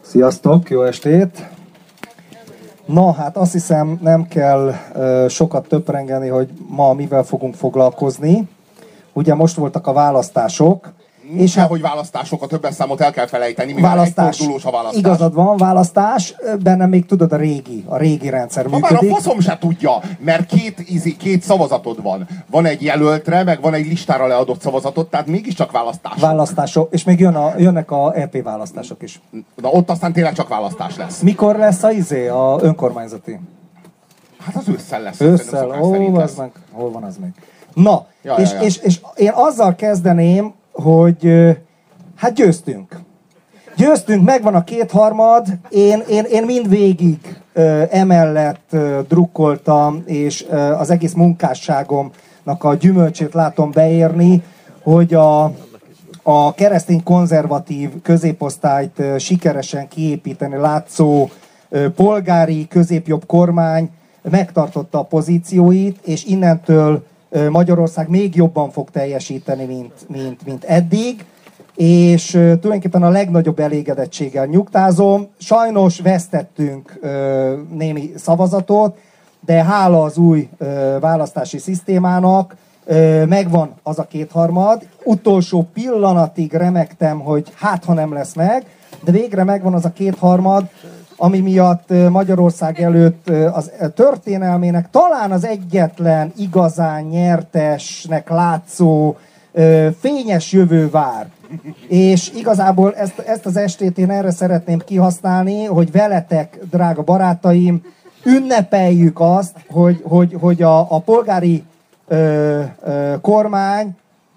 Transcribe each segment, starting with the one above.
Sziasztok, jó estét! Na, hát azt hiszem nem kell sokat töprengeni, hogy ma mivel fogunk foglalkozni. Ugye most voltak a választások. És hát, hogy választások, a többes számot el kell felejteni, mivel egyfordulós a választás. Igazad van, választás, bennem még tudod a régi rendszer működik. Már a faszom se tudja, mert két szavazatod van. Van egy jelöltre, meg van egy listára leadott szavazatod, tehát mégiscsak választás. Választások, és még jönnek a EP választások is. Na ott aztán tényleg csak választás lesz. Mikor lesz a önkormányzati? Hát az ősszel lesz. Ősszel, hol van az még? Na, és én azzal kezdeném, hogy hát győztünk. Győztünk, megvan a kétharmad, én mindvégig emellett drukkoltam, és az egész munkásságomnak a gyümölcsét látom beérni, hogy a keresztény konzervatív középosztályt sikeresen kiépíteni látszó polgári középjobb kormány megtartotta a pozícióit, és innentől Magyarország még jobban fog teljesíteni, mint eddig, és tulajdonképpen a legnagyobb elégedettséggel nyugtázom. Sajnos vesztettünk némi szavazatot, de hála az új választási szisztémának megvan az a kétharmad. Utolsó pillanatig remegtem, hogy hát ha nem lesz meg, de végre megvan az a kétharmad, ami miatt Magyarország előtt az történelmének talán az egyetlen igazán nyertesnek látszó fényes jövő vár. És igazából ezt az estét én erre szeretném kihasználni, hogy veletek, drága barátaim, ünnepeljük azt, hogy a polgári kormány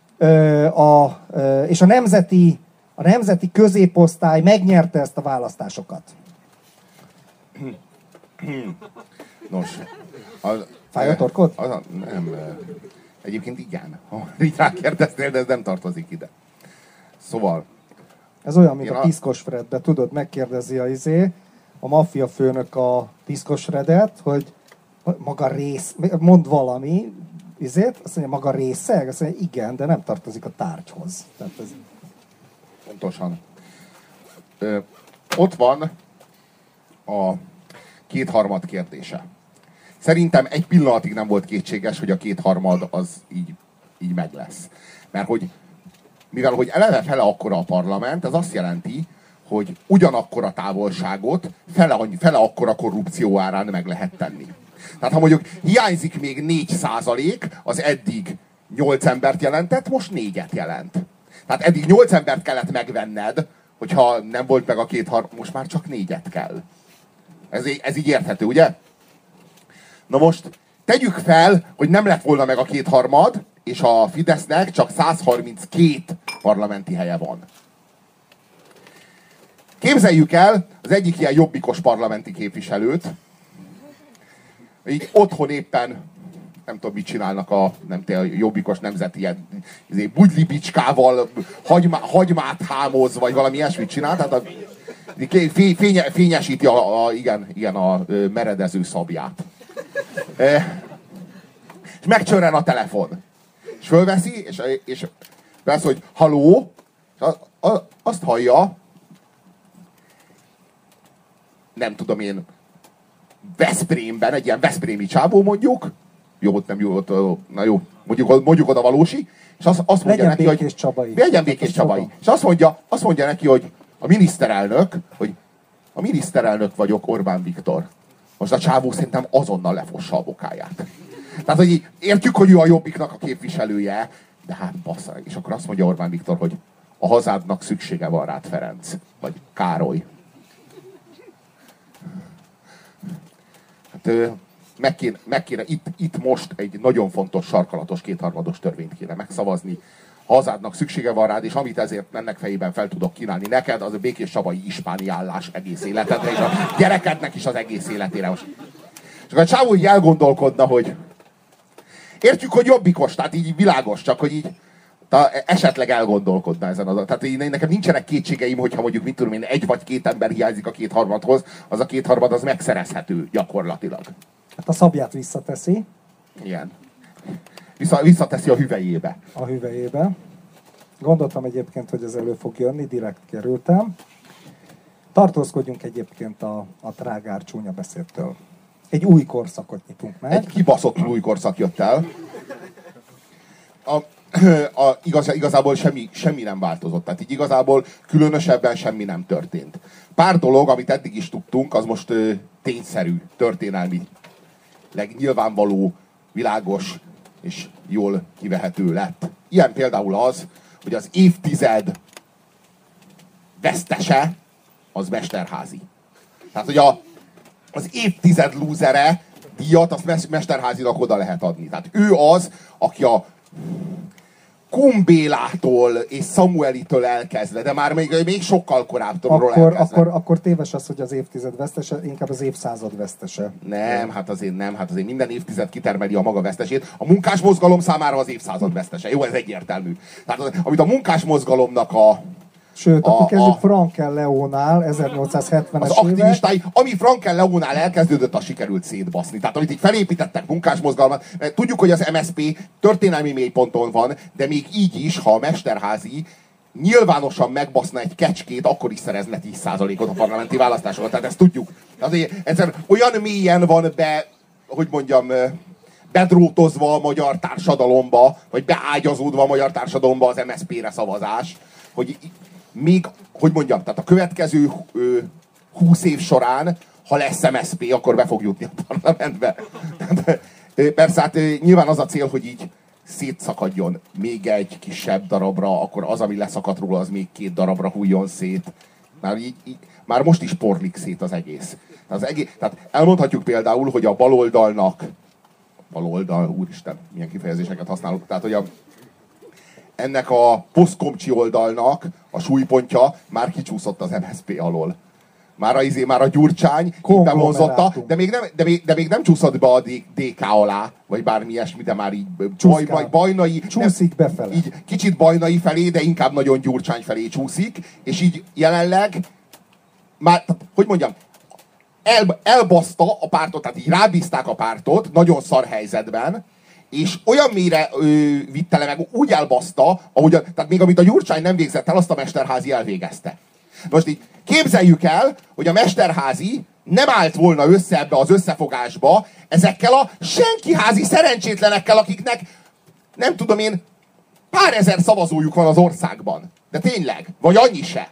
és a nemzeti középosztály megnyerte ezt a választásokat. Nos. Fáj a torkod? Nem. Egyébként igen. Ha így rákérdeztél, de ez nem tartozik ide. Szóval. Ez olyan, mint a Piszkos Fredbe, tudod, megkérdezi a maffia főnök a Piszkos Fredet, hogy maga mond valami, azt mondja, maga részeg? Azt mondja, igen, de nem tartozik a tárgyhoz. Tehát ez... Pontosan. Ott van a kétharmad kérdése. Szerintem egy pillanatig nem volt kétséges, hogy a kétharmad az így meg lesz. Mert mivel hogy eleve fele akkora a parlament, ez azt jelenti, hogy ugyanakkora távolságot fele akkora korrupció árán meg lehet tenni. Tehát ha mondjuk hiányzik még 4%, az eddig 8 embert jelentett, most 4-et jelent. Tehát eddig 8 embert kellett megvenned, hogyha nem volt meg a kétharmad, most már csak 4-et kell. Ez így érthető, ugye? Na most tegyük fel, hogy nem lett volna meg a kétharmad, és a Fidesznek csak 132 parlamenti helye van. Képzeljük el az egyik ilyen jobbikos parlamenti képviselőt, így otthon éppen, nem tudom mit csinálnak a jobbikos nemzeti ilyen bugylibicskával, hagymát hámoz, vagy valami ilyesmit csinál, tehát fényesíti a meredező szabját. És megcsörren a telefon. És fölveszi, és vesz, hogy haló, és azt hallja, nem tudom én, Veszprémben, egy ilyen veszprémi csábó mondjuk, jó, nem jó, na jó, mondjuk oda valósi, és azt mondja neki, hogy legyen Békés Csabai. És azt mondja neki, hogy a miniszterelnök vagyok, Orbán Viktor. Most a csávó szerintem azonnal lefossa a bokáját. Tehát, hogy értjük, hogy ő a Jobbiknak a képviselője, de hát bassza. És akkor azt mondja Orbán Viktor, hogy a hazádnak szüksége van rád, Ferenc. Vagy Károly. Hát meg kéne itt most egy nagyon fontos sarkalatos kétharmados törvényt kéne megszavazni. A hazádnak szüksége van rád, és amit ezért ennek fejében fel tudok kínálni neked, az a Békés Csabai ispáni állás egész életedre, és a gyerekednek is az egész életére. És akkor a csávó így elgondolkodna, hogy értjük, hogy jobbikos, tehát így világos, csak hogy így esetleg elgondolkodna ezen az. Tehát nekem nincsenek kétségeim, hogyha mondjuk mit tudom én, 1 vagy 2 ember hiányzik a kétharmadhoz, az a kétharmad az megszerezhető gyakorlatilag. Hát a szabját visszateszi. Igen. Visszateszi a hüvelyébe. A hüvelyébe. Gondoltam egyébként, hogy ez elő fog jönni, direkt kerültem. Tartózkodjunk egyébként a trágár csúnya beszédtől. Egy új korszakot nyitunk meg. Egy kibaszott új korszak jött el. Igazából semmi nem változott. Tehát így igazából különösebben semmi nem történt. Pár dolog, amit eddig is tudtunk, az most tényszerű, történelmi, nyilvánvaló, világos és jól kivehető lett. Ilyen például az, hogy az évtized vesztese az Mesterházy. Tehát, hogy az évtized lúzere díjat azt Mesterházynak oda lehet adni. Tehát ő az, aki a Kumbélától és Samuelitől elkezdve, de már még sokkal korábbról elkezdve. Akkor téves az, hogy az évtized vesztese, inkább az évszázad vesztese. Nem, hát azért minden évtized kitermeli a maga vesztesét. A munkásmozgalom számára az évszázad vesztese. Jó, ez egyértelmű. Tehát amit a munkásmozgalomnak Sőt, akkor kezdjük Frankel Leónál, 1870-es az aktivistái, ami Frankel Leónál elkezdődött, az sikerült szétbaszni. Tehát amit itt felépítettek munkásmozgalmat, tudjuk, hogy az MSZP történelmi mélyponton van, de még így is, ha a Mesterházy nyilvánosan megbaszna egy kecskét, akkor is szerezne 10%-ot a parlamenti választásokon. Tehát ezt tudjuk. Azért egyszer olyan mélyen van bedrótozva a magyar társadalomba, vagy beágyazódva a magyar társadalomba az MSZP-re szavazás, hogy még, tehát a következő 20 év során, ha lesz MSZP, akkor be fog jutni a parlamentbe. Persze, hát nyilván az a cél, hogy így szétszakadjon még egy kisebb darabra, akkor az, ami leszakadt róla, az még 2 darabra hulljon szét. Már most is porlik szét az egész. Tehát elmondhatjuk például, hogy a baloldalnak, úristen, milyen kifejezéseket használok, tehát hogy ennek a posztkomcsi oldalnak a súlypontja már kicsúszott az MSZP alól. Már a Gyurcsány bevonzotta, de még nem csúszott be a DK alá, vagy bármi ilyesmi, de már így bajnai. Csúszik befele. Így kicsit bajnai felé, de inkább nagyon Gyurcsány felé csúszik, és így jelenleg már, elbaszta a pártot, tehát így rábízták a pártot, nagyon szar helyzetben, és olyan mélyre vitte le meg, úgy elbaszta, tehát még amit a Gyurcsány nem végzett el, azt a Mesterházy elvégezte. Most így képzeljük el, hogy a Mesterházy nem állt volna össze ebbe az összefogásba ezekkel a senkiházi szerencsétlenekkel, akiknek nem tudom én, pár ezer szavazójuk van az országban. De tényleg, vagy annyi se.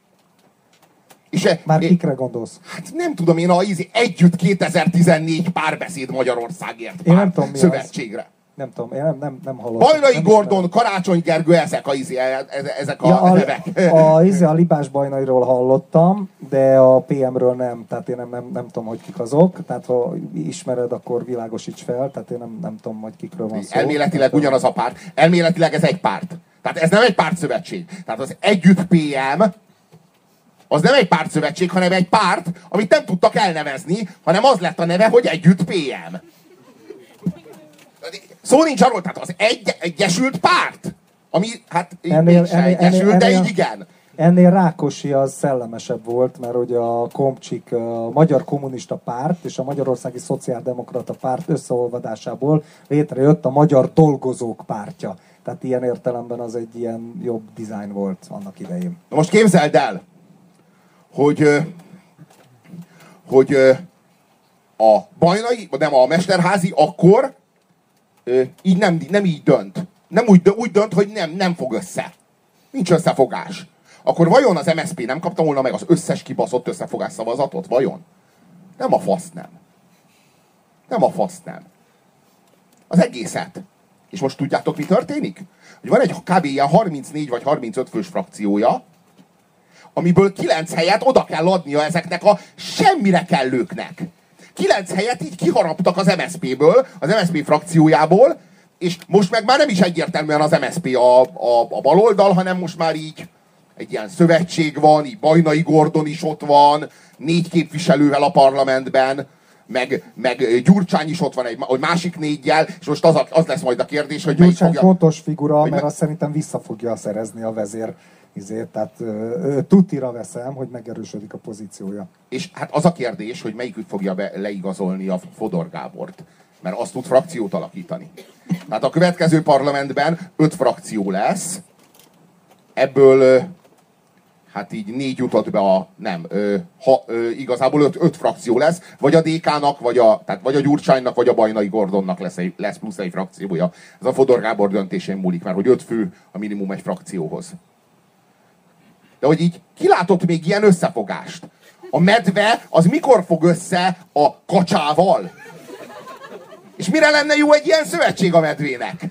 Már kikre gondolsz? Hát nem tudom én, Együtt 2014 Párbeszéd Magyarországért én nem tudom, szövetségre. Nem tudom, én nem hallottam. Bajnai Gordon, Karácsony Gergő, ezek a nevek. A Libás Bajnairól hallottam, de a PM-ről nem, tehát én nem tudom, hogy kik azok, tehát ha ismered, akkor világosíts fel, tehát én nem tudom, hogy kikről van szó. Elméletileg ugyanaz a párt, elméletileg ez egy párt. Tehát ez nem egy pártszövetség. Tehát az Együtt PM az nem egy pártszövetség, hanem egy párt, amit nem tudtak elnevezni, hanem az lett a neve, hogy Együtt PM. Szó nincs arról, tehát az egyesült párt, ami hát egyesült, de így igen. Ennél Rákosi az szellemesebb volt, mert ugye a Komcsik, a Magyar Kommunista Párt és a Magyarországi Szociáldemokrata Párt összeolvadásából létrejött a Magyar Dolgozók Pártja. Tehát ilyen értelemben az egy ilyen jobb dizájn volt annak idején. Na most képzeld el, hogy a Bajnai, nem a Mesterházy akkor így nem így dönt. Nem úgy dönt, hogy nem fog össze. Nincs összefogás. Akkor vajon az MSZP nem kapta volna meg az összes kibaszott összefogás szavazatot? Vajon? Nem a fasz nem. Nem a fasz nem. Az egészet. És most tudjátok, mi történik? Hogy van egy kb. Ilyen 34 vagy 35 fős frakciója, amiből 9 helyet oda kell adnia ezeknek a semmire kellőknek. 9 helyet így kiharaptak az MSZP-ből, az MSZP frakciójából, és most meg már nem is egyértelműen az MSZP a baloldal, hanem most már így egy ilyen szövetség van, így Bajnai Gordon is ott van, 4 képviselővel a parlamentben, meg Gyurcsány is ott van egy másik 4-jel, és most az lesz majd a kérdés, hogy melyik fogja... fontos figura, mert azt szerintem vissza fogja szerezni a vezér. Tehát tutira veszem, hogy megerősödik a pozíciója. És hát az a kérdés, hogy melyikük fogja leigazolni a Fodor Gábort. Mert azt tud frakciót alakítani. Tehát a következő parlamentben 5 frakció lesz, ebből hát így 4 jutott be a, nem, igazából 5 frakció lesz, vagy a DK-nak, vagy a Gyurcsánynak, vagy a Bajnai Gordonnak lesz plusz egy frakciója. Ez a Fodor Gábor döntésén múlik, mert hogy 5 fő a minimum egy frakcióhoz. De hogy így kilátott még ilyen összefogást? A medve az mikor fog össze a kacsával? És mire lenne jó egy ilyen szövetség a medvének?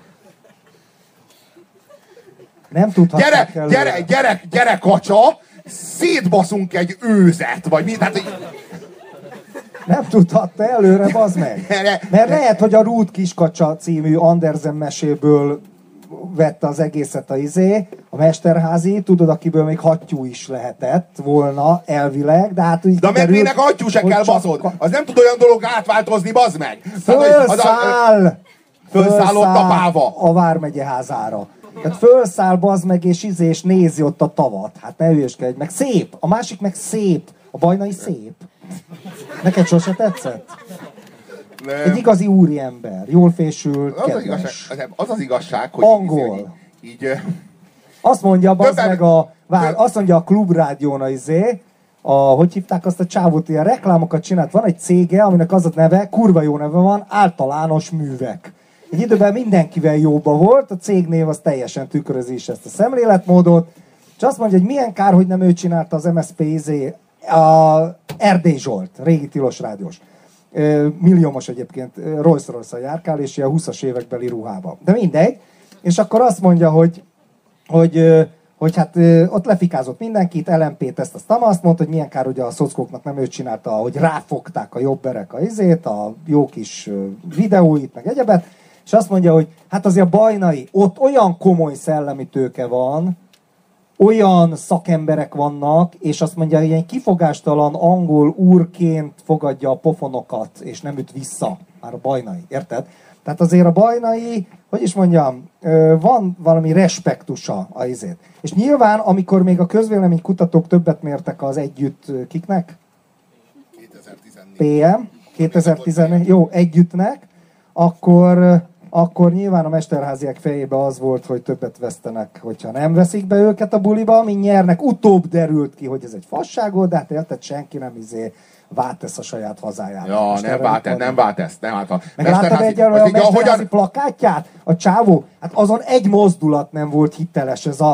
Nem tudhatják gyere kacsa, szétbaszunk egy őzet, vagy mi? Tehát, nem tudhatta előre, bazd meg. Mert lehet, hogy a Rút Kiskacsa című Andersen meséből vette az egészet a Mesterházi, tudod, akiből még hattyú is lehetett volna elvileg, de hát úgy de a medvének hattyú se kell, baszod. Az nem tud olyan dolog átváltozni, bazd meg. Fölszáll ott a páva. A Vármegye házára. Tehát fölszáll, bazd meg, és nézi ott a tavat. Hát ne hülyeskedj, meg szép. A másik meg szép. A Bajnai szép. Neked sose tetszett? Nem. Egy igazi úriember, jól fésült, kedves. Az az igazság, hogy angol. Így azt mondja, azt mondja a Klubrádión hogy hívták azt a csávót, ilyen reklámokat csinált. Van egy cége, aminek az a neve, kurva jó neve van, Általános Művek. Egy időben mindenkivel jóba volt, a cégnév az teljesen tükrözi is ezt a szemléletmódot, és azt mondja, hogy milyen kár, hogy nem ő csinálta az MSZP a Erdély Zsolt, régi tilos rádiós. Milliómos egyébként, Rolls-Royce-a járkál, és ilyen 20-as évekbeli ruhába. De mindegy. És akkor azt mondja, hogy hát ott lefikázott mindenkit, LMP-t ezt azt mondta, hogy milyen kár, hogy a szockóknak nem őt csinálta, hogy ráfogták a jobberek a jó kis videóit, meg egyebet, és azt mondja, hogy hát azért a Bajnai, ott olyan komoly szellemi tőke van, olyan szakemberek vannak, és azt mondja, hogy ilyen kifogástalan angol úrként fogadja a pofonokat, és nem üt vissza. Már a Bajnai, érted? Tehát azért a Bajnai, hogy is mondjam, van valami respektusa a izét. És nyilván, amikor még a közvéleménykutatók többet mértek az együtt kiknek? 2014. PM, 2014, jó, együttnek, akkor nyilván a Mesterháziak fejébe az volt, hogy többet vesztenek, hogyha nem veszik be őket a buliba, mint nyernek. Utóbb derült ki, hogy ez egy fasság volt, de hát érted, senki nem vátesz a saját hazájára. Ja, nem vátesz. Meg láttad egyelőre a Mesterházi plakátját? A csávó, hát azon egy mozdulat nem volt hiteles, ez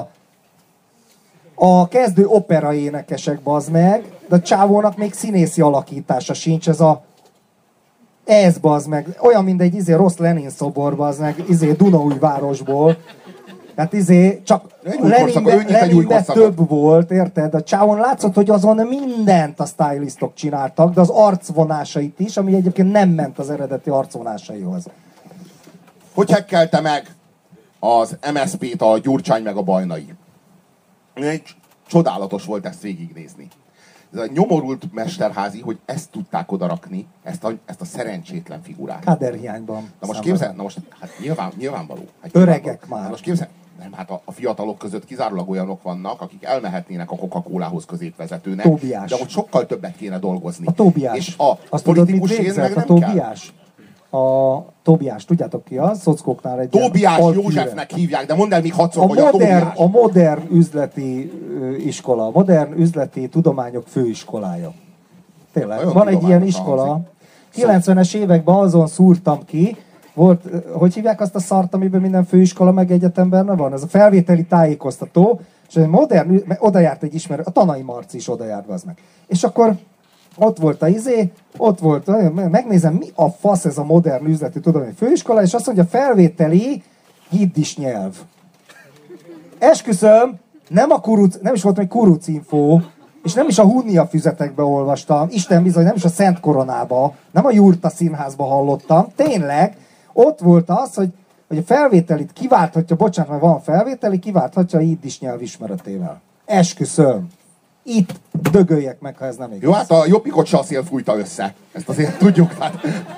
a kezdő opera énekesek, bazd meg, de a csávónak még színészi alakítása sincs, ez bazd meg, olyan mint egy rossz Lenin szobor, bazd meg, Dunaújvárosból. Tehát csak Leninben több volt, érted? A csávon látszott, hogy azon mindent a stylistok csináltak, de az arcvonásait is, ami egyébként nem ment az eredeti arcvonásaihoz. Hogy hekkelte meg az MSZP-t a Gyurcsány meg a Bajnai? Csodálatos volt ezt végignézni. Ez a nyomorult Mesterházi, hogy ezt tudták odarakni, ezt a szerencsétlen figurát. Káderhiányban. Na most hát nyilvánvaló. Hát öregek már. Na most képzel, nem, hát a fiatalok között kizárólag olyanok vannak, akik elmehetnének a Coca-Colához középvezetőnek. Tóbiás. De hogy sokkal többet kéne dolgozni. A Tóbiás. És a azt politikus tudod, mit végzett, a Tóbiás? A Tóbiás, tudjátok ki az? Szockóknál egy Tóbiás Józsefnek hívják, de mondd el még hatszor, hogy a Tóbiás. A modern üzleti iskola, a modern üzleti tudományok főiskolája. Tényleg, nagyon van egy ilyen iskola. 90-es években azon szúrtam ki, volt, hogy hívják azt a szart, amiben minden főiskola meg egyetemben van? Ez a felvételi tájékoztató, és modern, oda járt egy ismerő, a Tanai Marci is oda járt, az meg. És akkor ott volt ott volt, megnézem, mi a fasz ez a modern üzleti tudományi főiskola, és azt mondja, felvételi jiddis nyelv. Esküszöm, nem is volt még kurucinfó, és nem is a Hunnia füzetekbe olvastam, Isten bizony, nem is a Szent Koronába, nem a Jurta Színházba hallottam, tényleg, ott volt az, hogy a felvételit kiválthatja, bocsánat, mert van felvételi, kiválthatja a jiddis nyelv ismeretével. Esküszöm. Itt dögöljek meg, ha ez nem igaz. Jó, hát a Jobbikot se a szél fújta össze. Ezt azért tudjuk. Hát.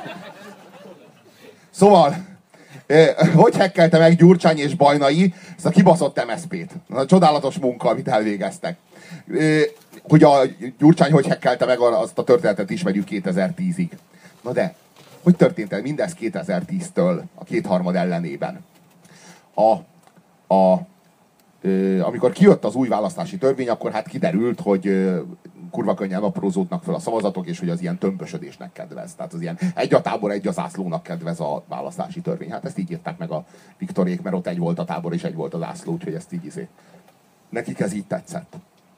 Szóval, hogy hekkelte meg Gyurcsány és Bajnai ezt a kibaszott MSZP-t? A csodálatos munka, amit elvégeztek. Hogy a Gyurcsány hogy hekkelte meg, azt a történetet ismerjük 2010-ig. Na de, hogy történt el mindez 2010-től a kétharmad ellenében? amikor kijött az új választási törvény, akkor hát kiderült, hogy kurva könnyen aprózódnak fel a szavazatok, és hogy az ilyen tömbösödésnek kedvez. Tehát az ilyen egy a tábor, egy a zászlónak kedvez a választási törvény. Hát ezt így írták meg a Viktorék, mert ott egy volt a tábor, és egy volt a zászló, úgyhogy ezt így nekik ez így tetszett.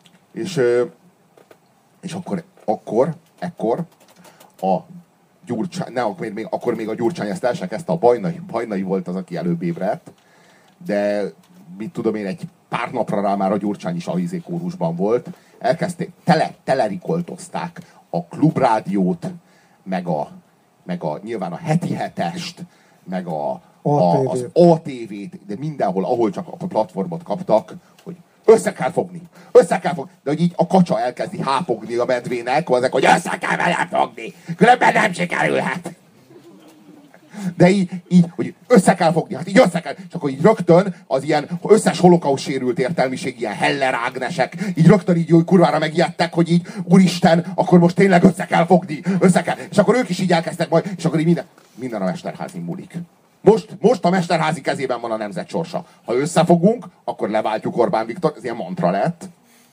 És ekkor a Gyurcsány, akkor még a Gyurcsány ezt el se kezdte, a Bajnai volt az, aki előbb ébredt, de mit tudom én, egy pár napra rá már a Gyurcsány is a kórusban volt. Elkezdték, telerikoltozták a Klubrádiót, meg a nyilván a Heti Hetest, meg az ATV-t, de mindenhol, ahol csak a platformot kaptak, hogy össze kell fogni. De hogy így a kacsa elkezdi hápogni a medvének, azek, hogy össze kell vele fogni, különben nem sikerülhet. De így, hogy össze kell fogni, hát így össze kell. És akkor így rögtön az ilyen összes holokauszt sérült értelmiség, ilyen Heller Ágnesek, így rögtön így kurvára megijedtek, hogy így, úristen, akkor most tényleg össze kell fogni, össze kell. És akkor ők is így elkezdtek majd, és akkor így minden a Mesterházin múlik. Most a Mesterházi kezében van a nemzet sorsa. Ha összefogunk, akkor leváltjuk Orbán Viktor, ez ilyen mantra lett.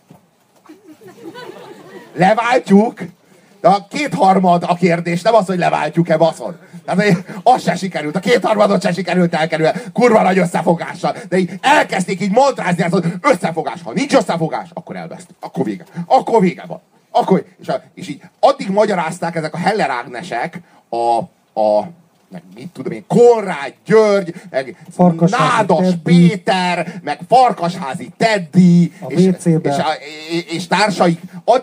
Leváltjuk, de a kétharmad a kérdés, nem az, hogy leváltjuk-e, baszod. Tehát az se sikerült, a kétharmadot se sikerült elkerülni, kurva nagy összefogással. De így elkezdték így montrázni, hogy összefogás. Ha nincs összefogás, akkor elveszt. Akkor vége van. És így addig magyarázták ezek a Heller Ágnesek meg mit tudom én, Konrád György, meg Nádas Péter, meg Farkasházi Teddy, és társaik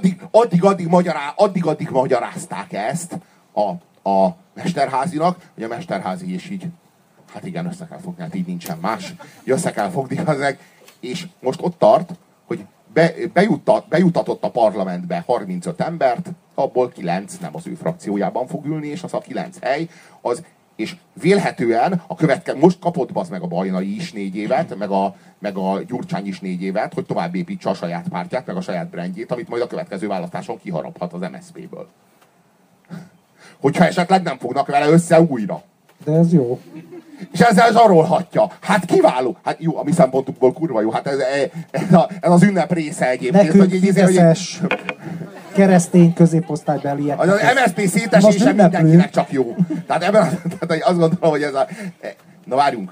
addig magyarázták ezt a Mesterházinak, hogy a Mesterházi is így, hát igen, össze kell fogni, hát így nincsen más, össze kell fogni ezek, és most ott tart, hogy bejutatott a parlamentbe 35 embert, abból 9 nem az ő frakciójában fog ülni, és az a 9 hely, és vélhetően most kapott bazd meg a Bajnai is 4 évet, meg a Gyurcsány is 4 évet, hogy tovább építse a saját pártját, meg a saját brandjét, amit majd a következő választáson kiharaphat az MSZP-ből. Hogyha esetleg nem fognak vele össze újra. De ez jó. És ezzel zsarolhatja. Hát kiváló. Hát jó, a mi szempontunkból kurva jó. Hát ez az ünnep része egyébként. Nekünk fideszes keresztény középosztálybeliek. Az MSZP szétesése mindenkinek csak jó. Tehát azt gondolom, hogy ez a... Na várjunk.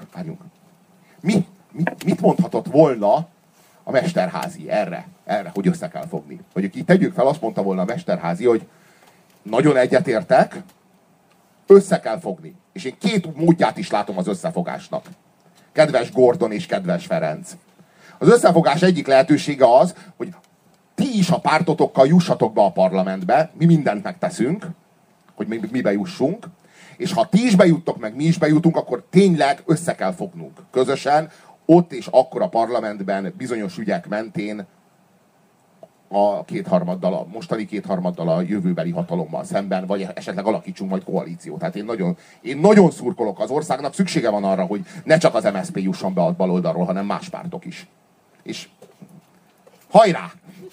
Mit mondhatott volna a Mesterházi erre, hogy össze kell fogni? Hogy így tegyük fel, azt mondta volna a Mesterházi, hogy nagyon egyetértek, össze kell fogni. És én 2 módját is látom az összefogásnak. Kedves Gordon és kedves Ferenc. Az összefogás egyik lehetősége az, hogy ti is a pártotokkal jussatok be a parlamentbe, mi mindent megteszünk, hogy mi bejussunk, és ha ti is bejuttok, meg mi is bejutunk, akkor tényleg össze kell fognunk közösen, ott és akkor a parlamentben bizonyos ügyek mentén a kétharmaddal, a mostani kétharmaddal a jövőbeli hatalommal szemben, vagy esetleg alakítsunk majd koalíciót. Tehát én nagyon szurkolok az országnak, szüksége van arra, hogy ne csak az MSZP jusson be a baloldalról, hanem más pártok is. És hajrá!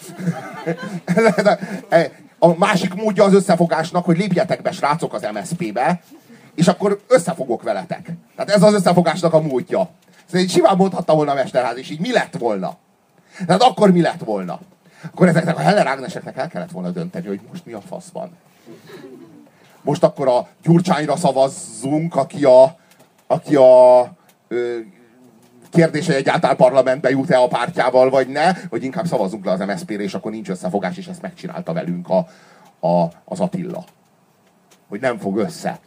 A másik módja az összefogásnak, hogy lépjetek be, srácok, az MSZP-be, és akkor összefogok veletek. Tehát ez az összefogásnak a módja. Szóval simán mondhatta volna a Mesterház, és így mi lett volna? Tehát akkor mi lett volna? Akkor ezeknek a Heller Ágneseknek el kellett volna dönteni, hogy most mi a fasz van. Most akkor a Gyurcsányra szavazzunk, aki a kérdés, hogy egyáltalán parlamentbe jut-e a pártjával, vagy ne, vagy inkább szavazzunk le az MSZP-re, és akkor nincs összefogás, és ezt megcsinálta velünk az Attila. Hogy nem fog össze.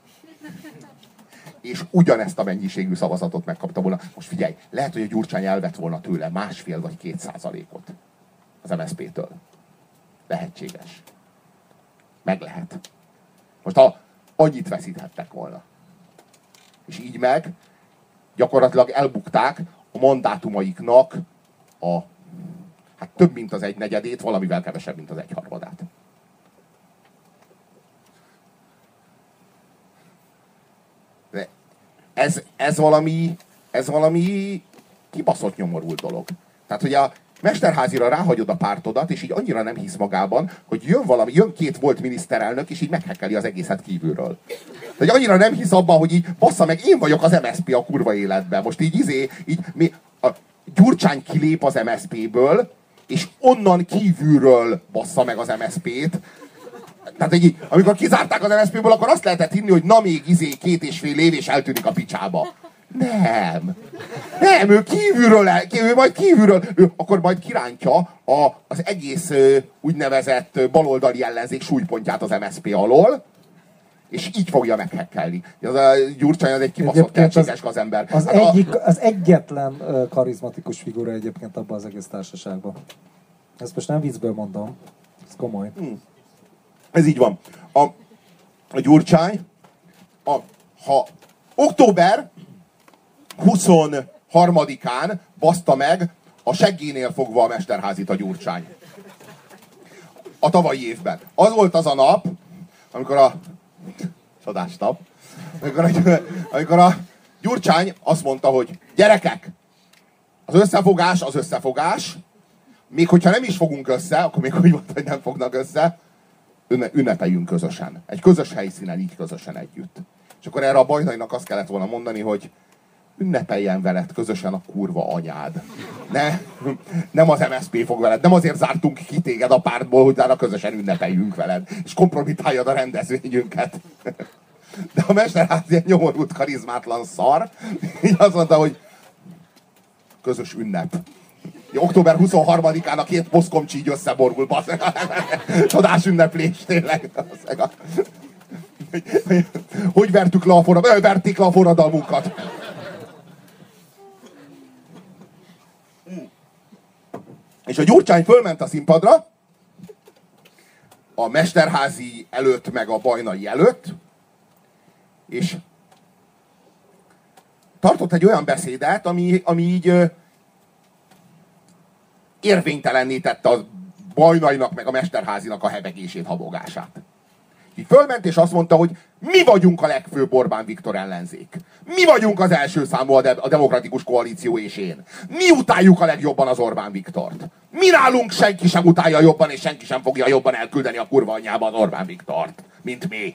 És ugyanezt a mennyiségű szavazatot megkapta volna. Most figyelj, lehet, hogy a Gyurcsány elvett volna tőle 1,5 vagy 2% az MSZP-től. Lehetséges. Meg lehet. Most annyit veszíthettek volna. És így meg gyakorlatilag elbukták a mandátumaiknak hát több mint az 1/4, valamivel kevesebb, mint az 1/3. De ez valami kibaszott nyomorult dolog. Tehát, hogy a Mesterházira ráhagyod a pártodat, és így annyira nem hisz magában, hogy jön 2 volt miniszterelnök, és így meghekkeli az egészet kívülről. Tehát annyira nem hisz abban, hogy így bassza meg, én vagyok az MSZP a kurva életben. Most így Gyurcsány kilép az MSZP-ből, és onnan kívülről bassza meg az MSZP-t. Tehát amikor kizárták az MSZP-ből, akkor azt lehetett hinni, hogy na még 2,5 év, és eltűnik a picsába. Nem, ő kívülről, ő majd kívülről, ő akkor majd kirántja az egész úgynevezett baloldali ellenzék súlypontját az MSZP alól, és így fogja meghekkelni. Az a Gyurcsány az egy kibaszott tehetséges gazember. Az egyetlen karizmatikus figura egyébként abban az egész társaságban. Ezt most nem viccből mondom, ez komoly. Ez így van. A Gyurcsány, ha október 23-án baszta meg a seggénél fogva a Mesterházit a Gyurcsány. A tavalyi évben. Az volt az a nap, amikor csodás nap, amikor a Gyurcsány azt mondta, hogy gyerekek, az összefogás, még hogyha nem is fogunk össze, akkor még úgy mondta, hogy nem fognak össze, ünnepeljünk közösen. Egy közös helyszínen, így közösen együtt. És akkor erre a Bajnainak azt kellett volna mondani, hogy ünnepeljen veled közösen a kurva anyád. Nem az MSZP fog veled, nem azért zártunk ki téged a pártból, hogy utána közösen ünnepeljünk veled, és kompromittáljad a rendezvényünket. De a Mesterházi ilyen nyomorult, karizmátlan szar, így azt mondta, hogy közös ünnep. Október 23-án a két poszkomcsi így összeborul, csodás ünneplés, tényleg. Hogy vertük le verték le a forradalmunkat. És a Gyurcsány fölment a színpadra, a Mesterházi előtt, meg a Bajnai előtt, és tartott egy olyan beszédet, ami így érvénytelenné tette a Bajnainak, meg a Mesterházinak a hebegését, habogását. Így fölment, és azt mondta, hogy mi vagyunk a legfőbb Orbán Viktor ellenzék. Mi vagyunk az első számú a Demokratikus Koalíció és én. Mi utáljuk a legjobban az Orbán Viktort. Mi nálunk senki sem utálja jobban, és senki sem fogja jobban elküldeni a kurva anyjába az Orbán Viktort, mint mi.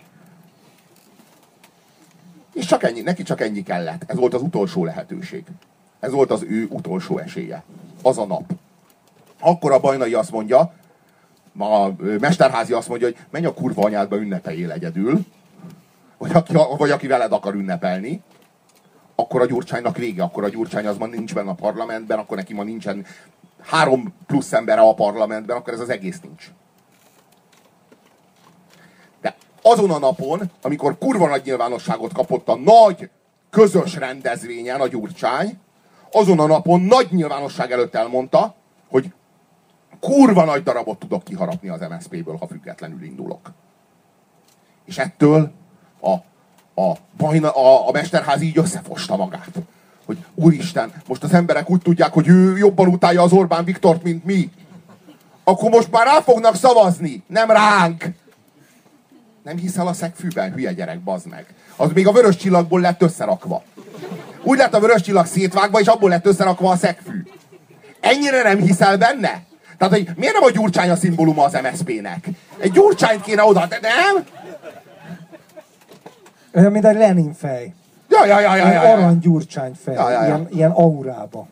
És neki csak ennyi kellett. Ez volt az utolsó lehetőség. Ez volt az ő utolsó esélye. Az a nap. Akkor a Bajnai azt mondja, a Mesterházi azt mondja, hogy menj a kurva anyádba, ünnepeljél egyedül, vagy aki veled akar ünnepelni, akkor a Gyurcsánynak vége, akkor a Gyurcsány az ma nincs benne a parlamentben, akkor neki ma nincsen 3 plusz embere a parlamentben, akkor ez az egész nincs. De azon a napon, amikor kurva nagy nyilvánosságot kapott a nagy közös rendezvényen a Gyurcsány, azon a napon nagy nyilvánosság előtt elmondta, hogy kurva nagy darabot tudok kiharapni az MSZP-ből, ha függetlenül indulok. És ettől a Mesterházi így összefosta magát. Hogy úristen, most az emberek úgy tudják, hogy ő jobban utálja az Orbán Viktort, mint mi. Akkor most már rá fognak szavazni, nem ránk. Nem hiszel a szegfűben, hülye gyerek, bazd meg. Az még a vörös csillagból lett összerakva. Úgy lett a vörös csillag szétvágva, és abból lett összerakva a szegfű. Ennyire nem hiszel benne? Tehát, hogy miért nem a Gyurcsány a szimbóluma az MSZP-nek? Egy Gyurcsányt kéne oda, de nem? Olyan, mint egy Lenin fej. Ja. Arany Gyurcsány fej. Ja. Ilyen aurába.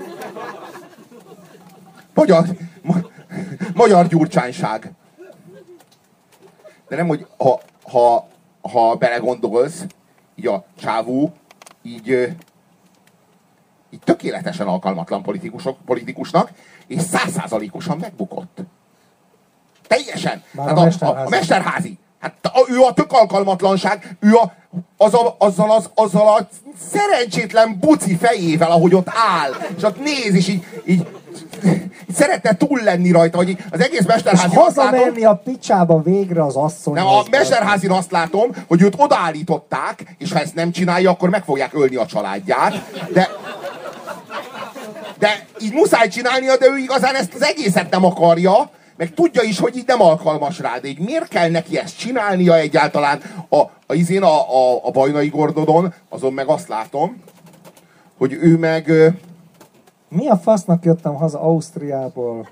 Magyar gyurcsányság. De nem, hogy ha belegondolsz, így a csávó, így tökéletesen alkalmatlan politikusnak, és 100%-osan megbukott. Teljesen. Hát a Mesterházi. Hát ő a tök alkalmatlanság, ő azzal a szerencsétlen buci fejével, ahogy ott áll, és ott néz, és így szeretne túl lenni rajta, hogy az egész Mesterházi. És hazamenni a picsába végre az asszony. Nem, a Mesterházin azt látom, hogy őt odaállították, és ha ezt nem csinálja, akkor meg fogják ölni a családját, de így muszáj csinálnia, de ő igazán ezt az egészet nem akarja, meg tudja is, hogy így nem alkalmas rá, de így miért kell neki ezt csinálnia egyáltalán? A Bajnai Gordodon, azon meg azt látom, hogy ő meg... Mi a fasznak jöttem haza Ausztriából?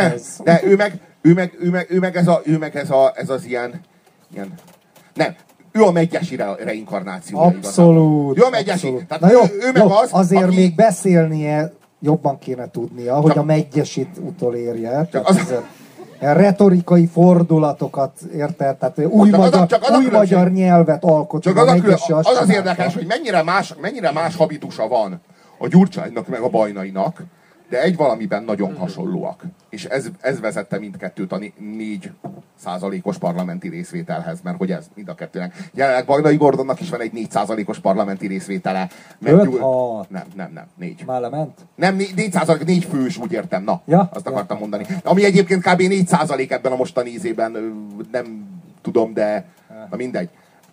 De ő meg ez az ilyen... Nem. ő a Megyesi reinkarnációja. Abszolút. Ő a Megyesi. Tehát na jó, ő meg az, azért aki... még beszélnie jobban kéne tudnia, hogy a Megyesit utolérje. Retorikai fordulatokat érted, tehát új magyar nyelvet alkot. Csak az érdekes, hogy mennyire más habitusa van a Gyurcsánynak meg a Bajnainak, de egy valamiben nagyon hasonlóak. És ez vezette mindkettőt a 4%-os parlamenti részvételhez, mert hogy ez mind a kettőnek. Jelenleg Bajnai Gordonnak is van egy 4%-os parlamenti részvétele. 5-6. Nem, 4. Már lement? Nem, 4%, 4 fős, úgy értem, na. Ja? Azt akartam mondani. Ami egyébként kb. 4% ebben a mostani ízében, nem tudom, de na mindegy.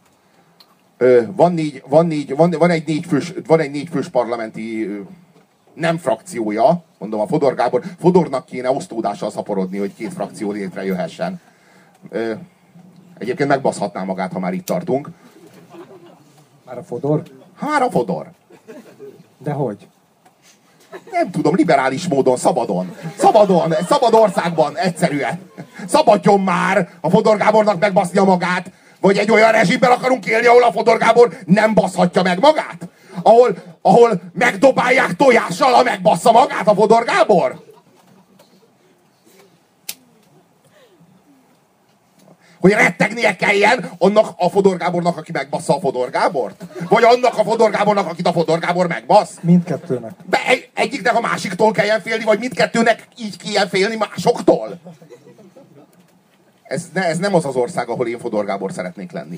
Van egy 4 fős parlamenti nem frakciója, mondom a Fodor Gábor. Fodornak kéne osztódással szaporodni, hogy 2 frakció létrejöhessen. Egyébként megbaszhatná magát, ha már itt tartunk. Már a Fodor? Már a Fodor. De hogy? Nem tudom, liberális módon, szabadon. Egy szabad országban, egyszerűen. Szabadjon már a Fodor Gábornak megbasznia magát, vagy egy olyan rezsimben akarunk élni, ahol a Fodor Gábor nem baszhatja meg magát? Ahol megdobálják tojással, ha megbassza magát a Fodor Gábor? Hogy rettegnie kelljen annak a Fodor Gábornak, aki megbassza a Fodor Gábort? Vagy annak a Fodor Gábornak, akit a Fodor Gábor megbasz? Mindkettőnek. De egyiknek a másiktól kelljen félni, vagy mindkettőnek így kelljen félni másoktól? Ez nem az az ország, ahol én Fodor Gábor szeretnék lenni.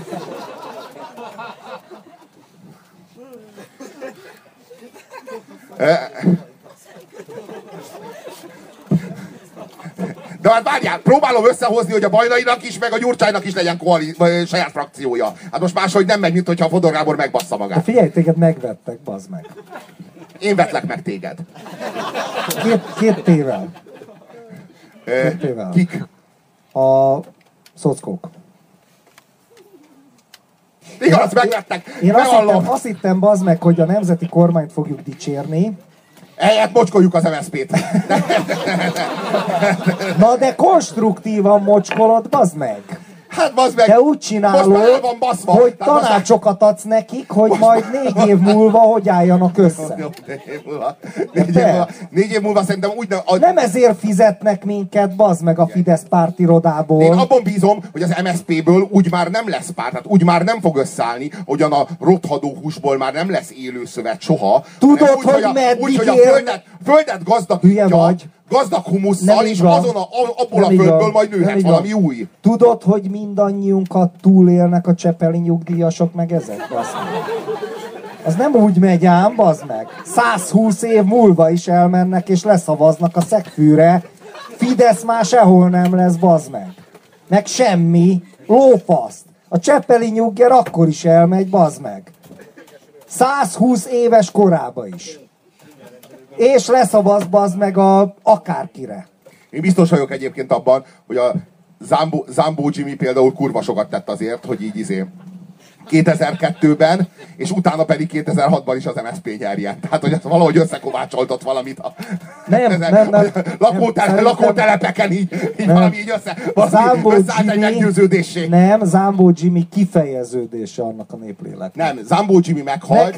De hát várjál, próbálom összehozni, hogy a Bajnainak is, meg a Gyurcsánynak is legyen saját frakciója. Hát most máshogy nem megy, mint hogyha a Fodor Gábor megbassza magát. De figyelj, téged megvettek, bazd meg. Én vetlek meg téged. Két tével. Kik? A szockók. Igaz, megvettek. Én azt hittem, bazd meg, hogy a nemzeti kormányt fogjuk dicsérni. Hát mocskoljuk az MSZP-t. Na de konstruktívan mocskolod, bazd meg. Hát bazd meg. De úgy csinálod, hogy tanácsokat adsz nekik, hogy majd 4 év múlva hogy álljanak össze. 4 év múlva szerintem úgy nem... Nem ezért fizetnek minket, bazd meg, a Fidesz pártirodából. Én abban bízom, hogy az MSZP-ből úgy már nem lesz párt, tehát úgy már nem fog összeállni, hogyan a rothadó húsból már nem lesz élő szövet soha. Tudod, hogy meddig ér... földet gazdag humusszal, és abból a földből majd nőhet valami új. Tudod, hogy mindannyiunkat túlélnek a csepeli nyugdíjasok, meg ezek? Az nem úgy megy ám, bazd meg. 120 év múlva is elmennek, és leszavaznak a szegfűre. Fidesz már sehol nem lesz, bazd meg. Meg semmi. Lófaszt. A csepeli nyugger akkor is elmegy, bazd meg. 120 éves korába is. És leszavaz, bazd meg akárkire. Én biztos vagyok egyébként abban, hogy a Zambó Jimmy például kurva sokat tett azért, hogy így 2002-ben, és utána pedig 2006-ban is az MSZP nyerjen. Tehát, hogy valahogy összekovácsoltott valamit a lakótelepeken így valami így összeállt egy meggyőződéssé. Nem, Zambó Jimmy kifejeződése annak a néplélek. Nem, Zambó Jimmy meghalt,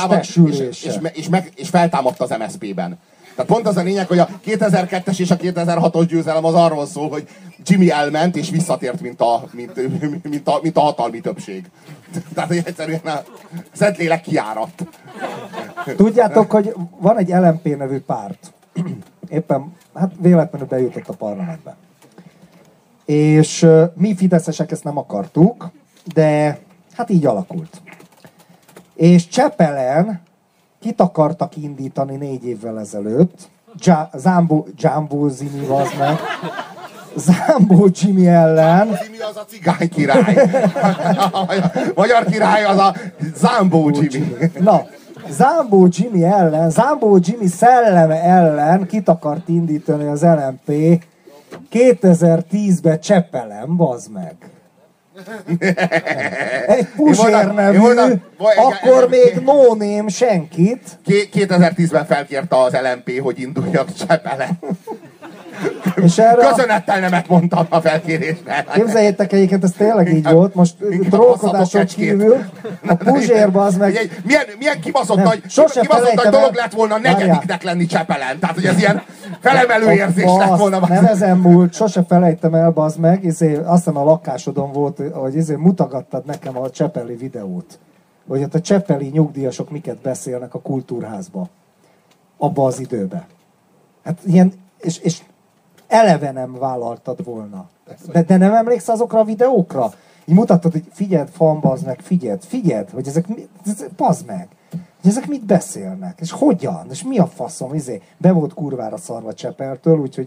és feltámadt az MSZP-ben. Tehát pont az a lényeg, hogy a 2002-es és a 2006-os győzelem az arról szól, hogy Jimmy elment és visszatért, mint a hatalmi többség. Tehát egyszerűen a Szentlélek kiáradt. Tudjátok, hogy van egy LMP nevű párt. Éppen, hát véletlenül bejutott a parlamentbe. És mi fideszesek ezt nem akartuk, de hát így alakult. És Csepelen kit akartak indítani 4 évvel ezelőtt? Zambó Jimmy az meg. Zambó Jimmy ellen. Jimmy az a cigány király. A magyar király az a Zambó Jimmy. Na, Zambó Jimmy ellen, Zambó Jimmy szelleme ellen kit akart indítani az LMP 2010-ben Csepelen, bazd meg. Egy Puzsér nevű, akkor még no name senkit. 2010-ben felkérte az LMP, hogy induljak Csepelen. És erre Köszönettel nemet mondtam a felkérésre. Képzeljétek egyébként, ez tényleg így volt, most trollkodások kívül, a Puzsérba az meg... Milyen kibaszott nagy dolog lett volna negyediknek lenni Csepelen. Tehát, hogy ez ilyen felemelő érzés lett volna. Nem ezen múlt, sose felejtem el, bazd meg, azt hiszem a lakásodon volt, hogy mutogattad nekem a csepeli videót. Hogy ott a csepeli nyugdíjasok miket beszélnek a kultúrházba. Abba az időbe. Hát ilyen, és eleve nem vállaltad volna. De nem emlékszel azokra a videókra? Így mutattad, hogy figyeld, fan, bazd meg, figyeld, hogy ezek, bazd meg, hogy ezek mit beszélnek, és hogyan, és mi a faszom, be volt kurvára szarva Csepeltől, úgyhogy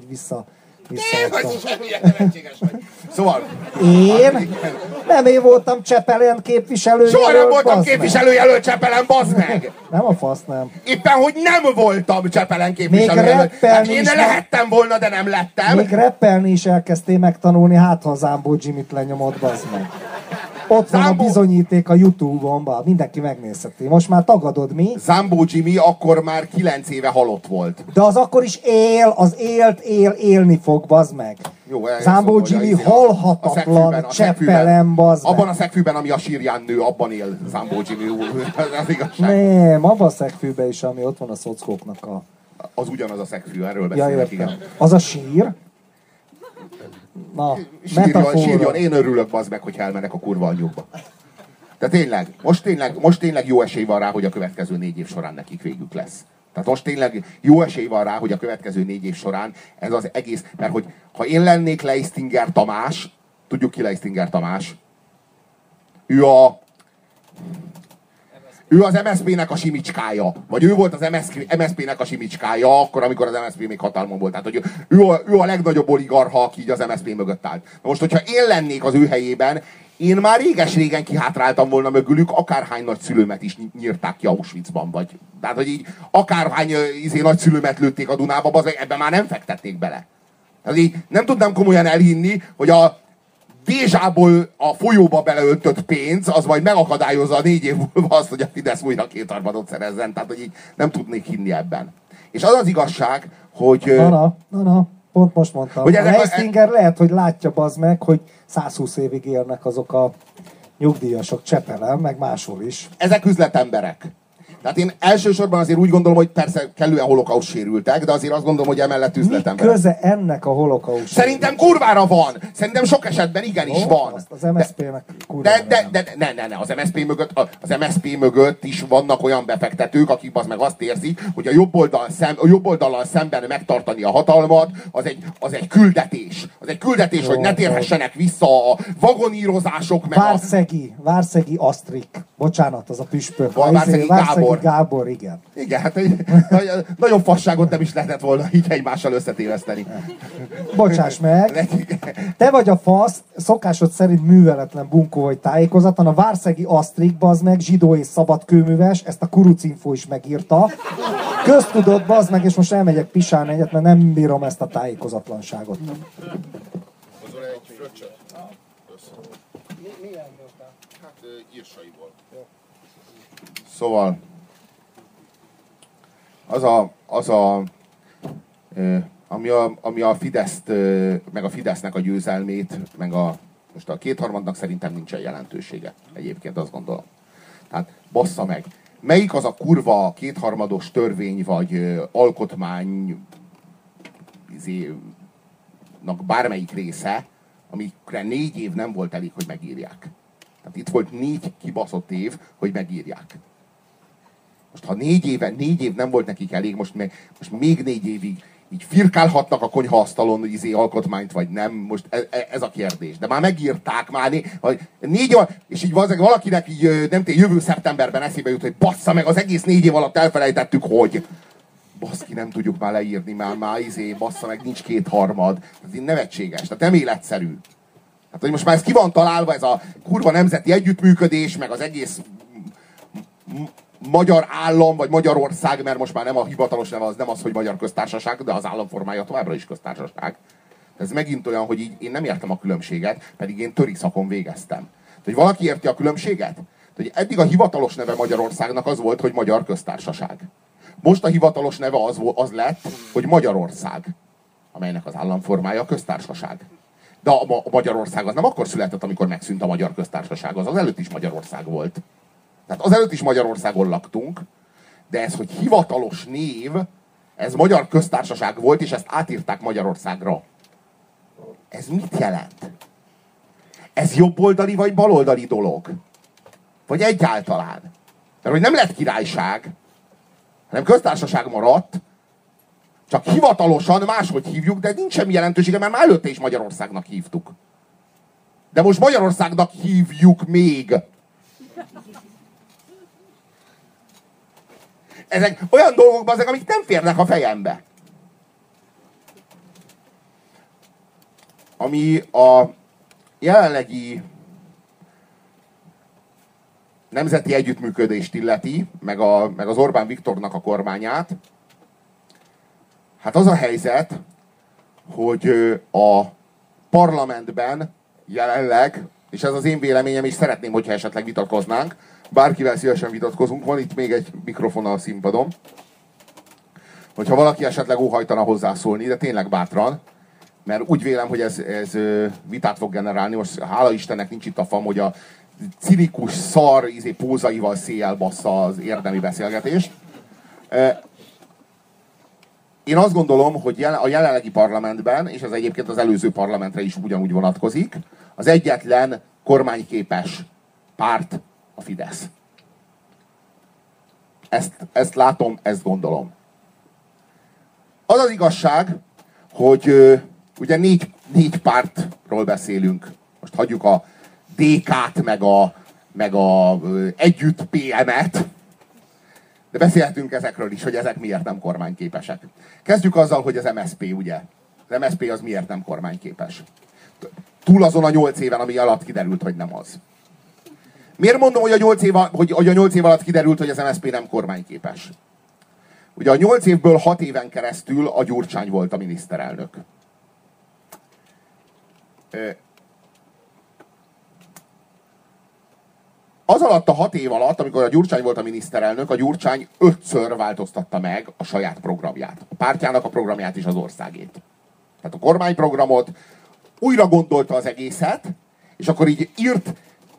Szóval... én voltam Csepelen képviselőjelölt, soha nem voltam képviselőjelölt Csepelen, bazd meg! Nem a fasz, nem. Éppen, hogy nem voltam Csepelen képviselőjelölt. Hát én lehettem volna, de nem lettem. Még rappelni is elkezdtél megtanulni, hát ha Zambó Jimmy-t lenyomod, bazd meg. Ott van a bizonyíték a YouTube-on, mindenki megnézheti. Most már tagadod, mi? Zambó Jimmy akkor már 9 éve halott volt. De az akkor is élni fog, bazd meg. Zambó Jimmy halhatatlan Csepelen, bazd meg. Abban a szegfűben, ami a sírján nő, abban él Zambó Jimmy úr. Az igazság. Nem, abban a szegfűben is, ami ott van a szockóknak a... Az ugyanaz a szegfű, erről beszélek, igen. Az a sír? Na, sírjon, én örülök, bazd meg, hogy elmenek a kurva anyjukba. De tényleg, most tényleg jó esély van rá, hogy a következő 4 év során nekik végük lesz. Tehát most tényleg jó esély van rá, hogy a következő 4 év során ez az egész, mert hogy ha én lennék Leistinger Tamás, tudjuk ki Leistinger Tamás? Ő az MSZP-nek a simicskája. Vagy ő volt az MSZP-nek a simicskája, akkor, amikor az MSZP még hatalmon volt. Tehát, hogy ő a legnagyobb oligarcha, aki így az MSZP mögött állt. Na most, hogyha én lennék az ő helyében, én már réges-régen kihátráltam volna mögülük, akárhány nagyszülőmet is nyírták ki Auschwitzban, vagy. Tehát, hogy így akárhány nagyszülőmet lőtték a Dunába, az ebben már nem fektették bele. Tehát így nem tudnám komolyan elhinni, hogy a Dézsából a folyóba beleöntött pénz, az majd megakadályozza a 4 év múlva azt, hogy a Fidesz újra 2/3 szerezzen. Tehát, hogy így nem tudnék hinni ebben. És az az igazság, hogy... Na, pont most mondtam. Hogy a Leistinger lehet, hogy látja, bazd meg, hogy 120 évig élnek azok a nyugdíjasok Csepelen, meg máshol is. Ezek üzletemberek. Tehát én elsősorban azért úgy gondolom, hogy persze kellően holokauszt sérültek, de azért azt gondolom, hogy emellett üzletemberek. Mi köze ennek a holokauszt? Szerintem kurvára van! Szerintem sok esetben igenis van. Azt az MSZP-nek kurvára ne, az MSZP mögött is vannak olyan befektetők, akik az meg azt érzik, hogy a jobb oldallal szemben megtartani a hatalmat, az egy küldetés. Az egy küldetés, hogy ne térhessenek vissza a vagonírozások, meg Várszegi Asztrik. Bocsánat, az a püspök. Várszegi Gábor, igen. Igen, hát nagyon fasságot nem is lehetett volna így egymással összetéveszteni. Bocsáss meg, te vagy a fasz, szokásod szerint műveletlen bunkó vagy tájékozatlan, a Várszegi Asztrik, bazd meg, zsidó és szabadkőműves, ezt a Kurucinfo is megírta. Köztudott, bazd meg, és most elmegyek pisálni egyet, mert nem bírom ezt a tájékozatlanságot. Hozol egy fröccsöt? Hát írsaiból. Szóval ami a Fideszt, meg a Fidesznek a győzelmét, meg most a 2/3 szerintem nincsen jelentősége. Egyébként azt gondolom. Tehát bassza meg. Melyik az a kurva 2/3 törvény, vagy alkotmány bármelyik része, amikre 4 év nem volt elég, hogy megírják. Tehát itt volt 4 kibaszott év, hogy megírják. Most ha 4 év nem volt nekik elég, most még 4 évig így firkálhatnak a konyhaasztalon, hogy alkotmányt, vagy nem, most ez a kérdés. De már megírták, már 4 év, és így valakinek így, nem tudom, jövő szeptemberben eszébe jut, hogy bassza meg, az egész 4 év alatt elfelejtettük, hogy baszki, nem tudjuk már leírni, már bassza meg, nincs 2/3. Ez így nevetséges, tehát nem életszerű. Tehát, hogy most már ez ki van találva, ez a kurva nemzeti együttműködés, meg az egész magyar állam, vagy Magyarország, mert most már nem a hivatalos neve az nem az, hogy Magyar Köztársaság, de az államformája továbbra is köztársaság. Ez megint olyan, hogy így én nem értem a különbséget, pedig én töri szakon végeztem. Hogy valaki érti a különbséget? Hogy eddig a hivatalos neve Magyarországnak az volt, hogy Magyar Köztársaság. Most a hivatalos neve az lett, hogy Magyarország, amelynek az államformája a köztársaság. De a Magyarország az nem akkor született, amikor megszűnt a Magyar Köztársaság, az előtt is Magyarország volt. Tehát azelőtt is Magyarországon laktunk, de ez, hogy hivatalos név, ez Magyar Köztársaság volt, és ezt átírták Magyarországra. Ez mit jelent? Ez jobboldali vagy baloldali dolog? Vagy egyáltalán? Mert hogy nem lett királyság, hanem köztársaság maradt, csak hivatalosan máshogy hívjuk, de nincs semmi jelentősége, mert már előtte is Magyarországnak hívtuk. De most Magyarországnak hívjuk még. Ezek olyan dolgok, ezek, amik nem férnek a fejembe. Ami a jelenlegi nemzeti együttműködést illeti, meg az Orbán Viktornak a kormányát, hát az a helyzet, hogy a parlamentben jelenleg, és ez az én véleményem, és szeretném, hogyha esetleg vitatkoznánk, bárkivel szívesen vitatkozunk, van itt még egy mikrofon a színpadon, hogyha valaki esetleg óhajtana hozzászólni, de tényleg bátran, mert úgy vélem, hogy ez vitát fog generálni, most hála Istennek nincs itt a fam, hogy a cinikus szar pózaival széjjel bassza az érdemi beszélgetést. Én azt gondolom, hogy a jelenlegi parlamentben, és ez egyébként az előző parlamentre is ugyanúgy vonatkozik, az egyetlen kormányképes párt a Fidesz. Ezt látom, ezt gondolom. Az az igazság, hogy ugye négy pártról beszélünk. Most hagyjuk a DK-t, meg a Együtt PM-et, de beszélhetünk ezekről is, hogy ezek miért nem kormányképesek. Kezdjük azzal, hogy az MSZP, ugye. Az MSZP az miért nem kormányképes. Túl azon a 8 éven, ami alatt kiderült, hogy nem az. Miért mondom, hogy a 8 év alatt kiderült, hogy az MSZP nem kormányképes? Ugye a 8 évből 6 éven keresztül a Gyurcsány volt a miniszterelnök. Az alatt a 6 év alatt, amikor a Gyurcsány volt a miniszterelnök, a Gyurcsány 5-ször változtatta meg a saját programját. A pártjának a programját és az országét. Tehát a kormányprogramot, újra gondolta az egészet, és akkor így írt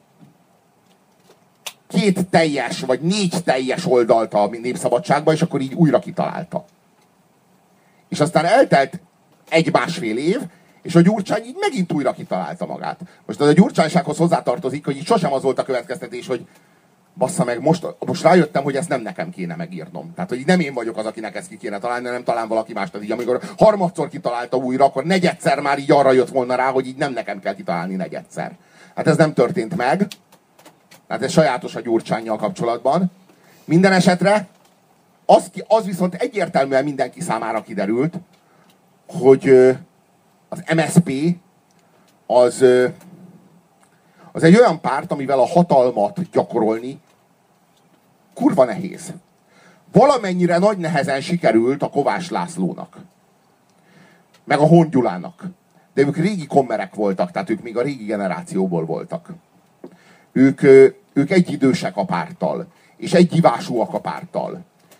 2 teljes, vagy 4 teljes oldalt a Népszabadságba, és akkor így újra kitalálta. És aztán eltelt 1-1,5 év, és a Gyurcsány így megint újra kitalálta magát. Most az a gyurcsánysághoz hozzátartozik, hogy így sosem az volt a következtetés, hogy bassza meg, most rájöttem, hogy ezt nem nekem kéne megírnom. Tehát, hogy nem én vagyok az, akinek ezt ki kéne találni, hanem talán valaki más. Tehát így, amikor harmadszor kitalálta újra, akkor negyedszer már így arra jött volna rá, hogy így nem nekem kell kitalálni negyedszer. Hát ez nem történt meg. Hát ez sajátos a Gyurcsánnyal kapcsolatban. Minden esetre az viszont egyértelműen mindenki számára kiderült, hogy az MSZP az egy olyan párt, amivel a hatalmat gyakorolni kurva nehéz. Valamennyire nagy nehezen sikerült a Kovács Lászlónak, meg a Hont Gyulának. De ők régi kommerek voltak, tehát ők még a régi generációból voltak. Ők egyidősek a párttal, és egyivásúak a párttal.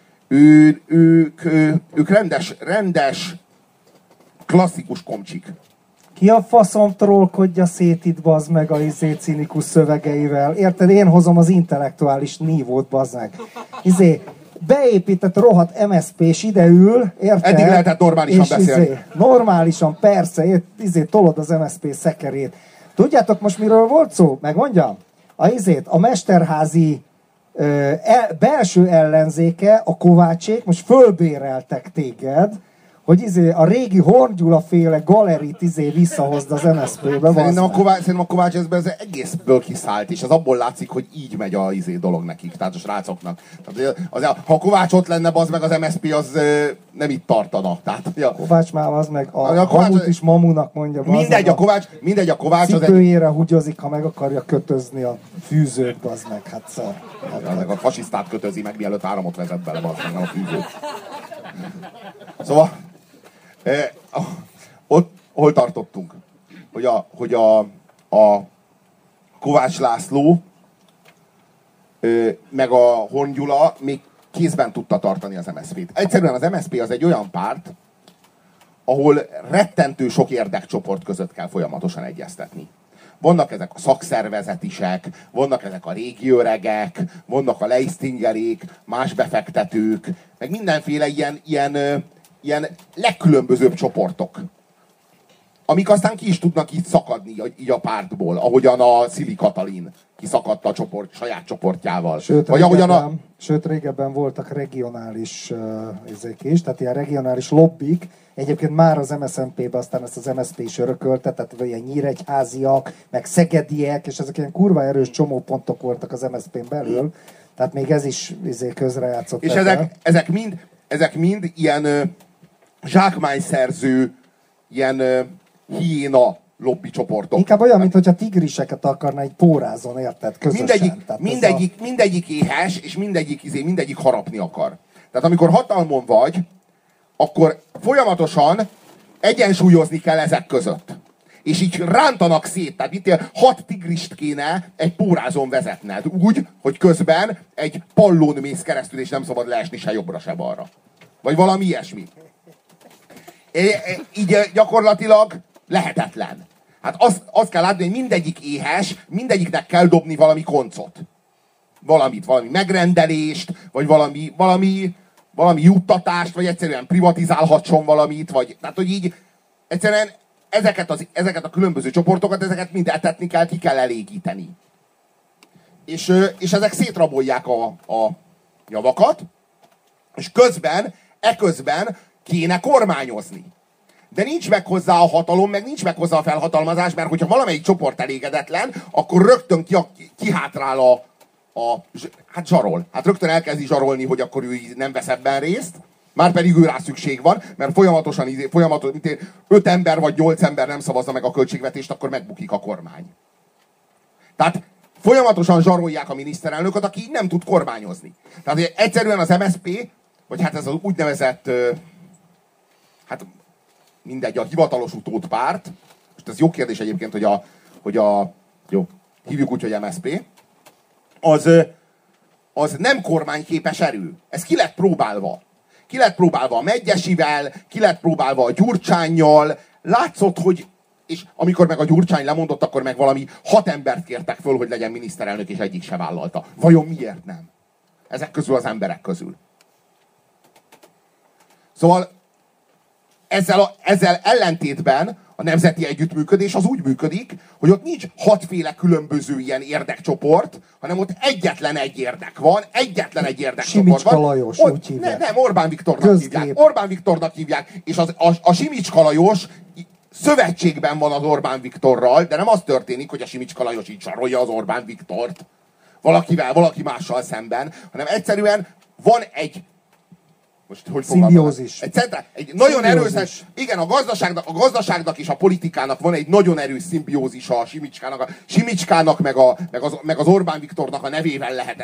Ők rendes, klasszikus komcsik. Ki a faszom trollkodja szét itt, bazd meg, a cinikus szövegeivel? Érted? Én hozom az intellektuális nívót, bazd meg. Beépített rohadt MSZP-s ide ül, érted? Eddig lehetett normálisan beszélni. Normálisan, persze, tolod az MSZP szekerét. Tudjátok most miről volt szó? Megmondjam? A Mesterházi belső ellenzéke, a Kovácsék, most fölbéreltek téged, hogy a régi Horn Gyula féle galerit visszahozd az MSZP-be. Szerintem a Kovács ez egészből kiszállt, és az abból látszik, hogy így megy a dolog nekik, tehát a srácoknak. Tehát, ha a Kovács ott lenne, az meg az MSZP, az nem itt tartana. Tehát, Kovács már az meg a Kovács is mamunak mondja. Mindegy, a Kovács az cipőjére húgyozik, ha meg akarja kötözni a fűzőt, az meg. Hát a fasisztát kötözi meg, mielőtt áramot vezet bele, az meg nem a fűzőt. Szóval hol tartottunk? Hogy a Kovács László meg a Horn Gyula még kézben tudta tartani az MSZP-t. Egyszerűen az MSZP az egy olyan párt, ahol rettentő sok érdekcsoport között kell folyamatosan egyeztetni. Vannak ezek a szakszervezetisek, vannak ezek a régi öregek, vannak a leisztingerék, más befektetők, meg mindenféle ilyen legkülönbözőbb csoportok, amik aztán ki is tudnak így szakadni így a pártból, ahogyan a Szili Katalin kiszakadt a saját csoportjával. Sőt, régebben voltak regionális ezek is, tehát ilyen regionális lobbik. Egyébként már az MSZNP-be aztán ezt az MSZP is örökölte, tehát ilyen nyíregyháziak, meg szegediek, és ezek ilyen kurva erős csomópontok voltak az MSZP-n belül. Tehát még ez is közrejátszott. És ezek mind ilyen zsákmányszerző, ilyen hiéna lobby csoportok. Inkább olyan, mintha tigriseket akarna egy pórázon, érted? Közösen. Mindegyik éhes, és mindegyik harapni akar. Tehát amikor hatalmon vagy, akkor folyamatosan egyensúlyozni kell ezek között. És így rántanak szét. Tehát itt 6 tigrist kéne egy pórázon vezetned. Úgy, hogy közben egy pallón mész keresztül, és nem szabad leesni se jobbra, se balra. Vagy valami ilyesmi. Így gyakorlatilag lehetetlen. Hát azt kell látni, hogy mindegyik éhes, mindegyiknek kell dobni valami koncot. Valami megrendelést, vagy valami juttatást, vagy egyszerűen privatizálhatson valamit, vagy tehát, hogy így egyszerűen ezeket a különböző csoportokat, ezeket mind etetni kell, ki kell elégíteni. És ezek szétrabolják a javakat, és eközben kéne kormányozni. De nincs meg hozzá a hatalom, meg nincs meg hozzá a felhatalmazás, mert hogyha valamelyik csoport elégedetlen, akkor rögtön kihátrál hát zsarol. Hát rögtön elkezdi zsarolni, hogy akkor ő nem vesz ebben részt, márpedig ő rá szükség van, mert folyamatosan 5 ember vagy 8 ember nem szavazza meg a költségvetést, akkor megbukik a kormány. Tehát folyamatosan zsarolják a miniszterelnököt, aki így nem tud kormányozni. Tehát egyszerűen az MSZP, vagy hát ez az úgynevezett, hát mindegy, a hivatalos utódpárt, most ez jó kérdés egyébként, jó, hívjuk úgy, hogy MSZP, az nem kormányképes erő. Ez ki lett próbálva. Ki lett próbálva a Medgyessy-vel, ki lett próbálva a Gyurcsánnyal. Látszott, hogy és amikor meg a Gyurcsány lemondott, akkor meg valami 6 embert kértek föl, hogy legyen miniszterelnök, és egyik se vállalta. Vajon miért nem? Ezek közül az emberek közül. Szóval ezzel ellentétben a nemzeti együttműködés az úgy működik, hogy ott nincs 6 féle különböző ilyen érdekcsoport, hanem ott egyetlen egy érdek van, egyetlen egy érdekcsoport van. Simicska Lajos, úgy hívják. Nem, Orbán Viktornak hívják. Orbán Viktornak hívják, és a Simicska Lajos szövetségben van az Orbán Viktorral, de nem az történik, hogy a Simicska Lajos így sarolja az Orbán Viktort valaki mással szemben, hanem egyszerűen van egy szimbiózis. Egy nagyon erős, igen, a gazdaságnak és a politikának van egy nagyon erős szimbiózisa a Simicskának meg az Orbán Viktornak a nevével lehet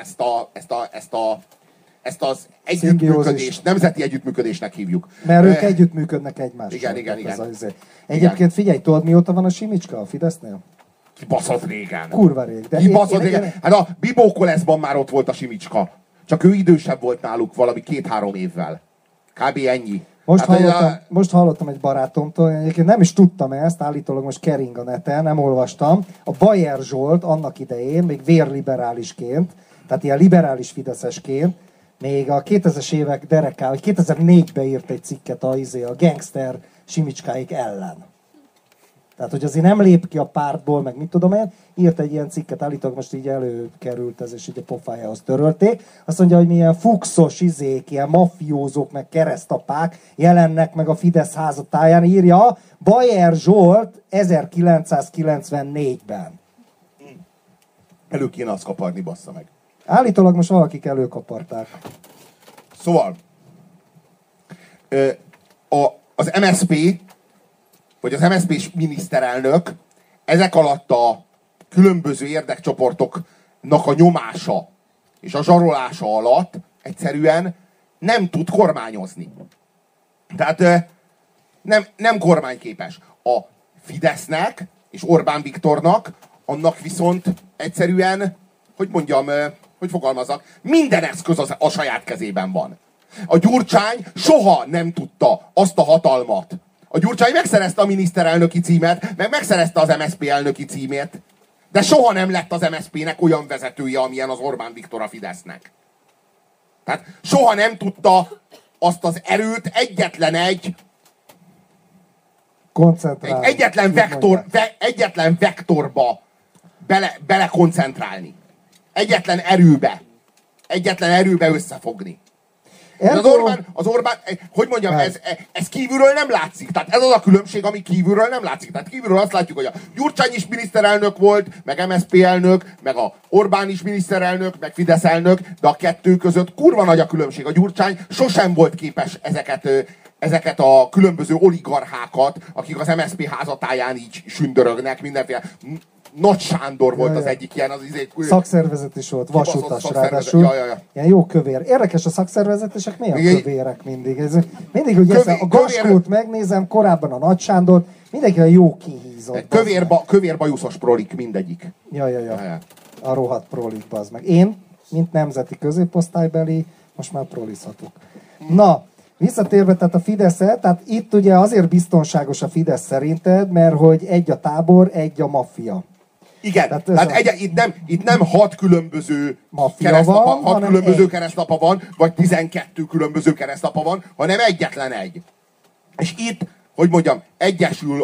ezt az együttműködést, nemzeti együttműködésnek hívjuk. Mert ők együttműködnek egymással. Igen. Egyébként figyelj, tudod mióta van a Simicska a Fidesznél? Kibaszott régen. Kurva rég. Régen. Hát a Bibó Koleszban már ott volt a Simicska. Csak ő idősebb volt náluk valami 2-3 évvel. Kb. Ennyi. Most hallottam egy barátomtól, egyébként nem is tudtam ezt, állítólag most kering a neten, nem olvastam. A Bayer Zsolt annak idején, még vérliberálisként, tehát ilyen liberális fideszesként, még a 2000-es évek dereká, vagy 2004-ben írt egy cikket a gangster Simicskáik ellen. Tehát, hogy azért nem lép ki a pártból, meg mit tudom én, írt egy ilyen cikket, állítólag most így előkerült ez, és így a pofájához törölték. Azt mondja, hogy milyen fuxos ilyen mafiózók, meg keresztapák jelennek meg a Fidesz házatáján, írja Bayer Zsolt 1994-ben. Elő kéne azt kaparni, bassza meg. Állítólag most valakik előkaparták. Szóval, az MSZP, vagy az MSZP-s miniszterelnök ezek alatt a különböző érdekcsoportoknak a nyomása és a zsarolása alatt egyszerűen nem tud kormányozni. Tehát nem kormányképes. A Fidesznek és Orbán Viktornak annak viszont egyszerűen, hogy mondjam, hogy fogalmazzak, minden eszköz a saját kezében van. A Gyurcsány soha nem tudta azt a hatalmat. A Gyurcsány megszerezte a miniszterelnöki címet, meg megszerezte az MSZP elnöki címét, de soha nem lett az MSZP-nek olyan vezetője, amilyen az Orbán Viktor a Fidesznek. Tehát soha nem tudta azt az erőt egyetlen vektorba egyetlen erőbe összefogni. Az Orbán, hogy mondjam, ez kívülről nem látszik. Tehát ez az a különbség, ami kívülről nem látszik. Tehát kívülről azt látjuk, hogy a Gyurcsány is miniszterelnök volt, meg MSZP elnök, meg a Orbán is miniszterelnök, meg Fidesz elnök, de a kettő között kurva nagy a különbség. A Gyurcsány sosem volt képes ezeket a különböző oligarchákat, akik az MSZP házatáján így sündörögnek, mindenféle. Nagy Sándor volt az egyik ilyen, az szakszervezet is volt, vasutas ráadásul. Ilyen jó kövér. Érdekes, a szakszervezetesek milyen kövérek mindig. Mindig, hogy a Gaskót megnézem, korábban a Nagy Sándor, mindenki a jó kihízott. Kövér bajuszos prolik mindegyik. Ja. A rohadt prolik, bazd meg. Én, mint nemzeti középosztálybeli, most már prolizhatok. Na, visszatérve, tehát a Fidesz-e, tehát itt ugye azért biztonságos a Fidesz szerinted, mert hogy egy a tábor, egy a maffia. Igen, tehát itt nem 6 különböző keresztlapa van, vagy 12 különböző keresztlapa van, hanem egyetlen egy. És itt, hogy mondjam, egyesül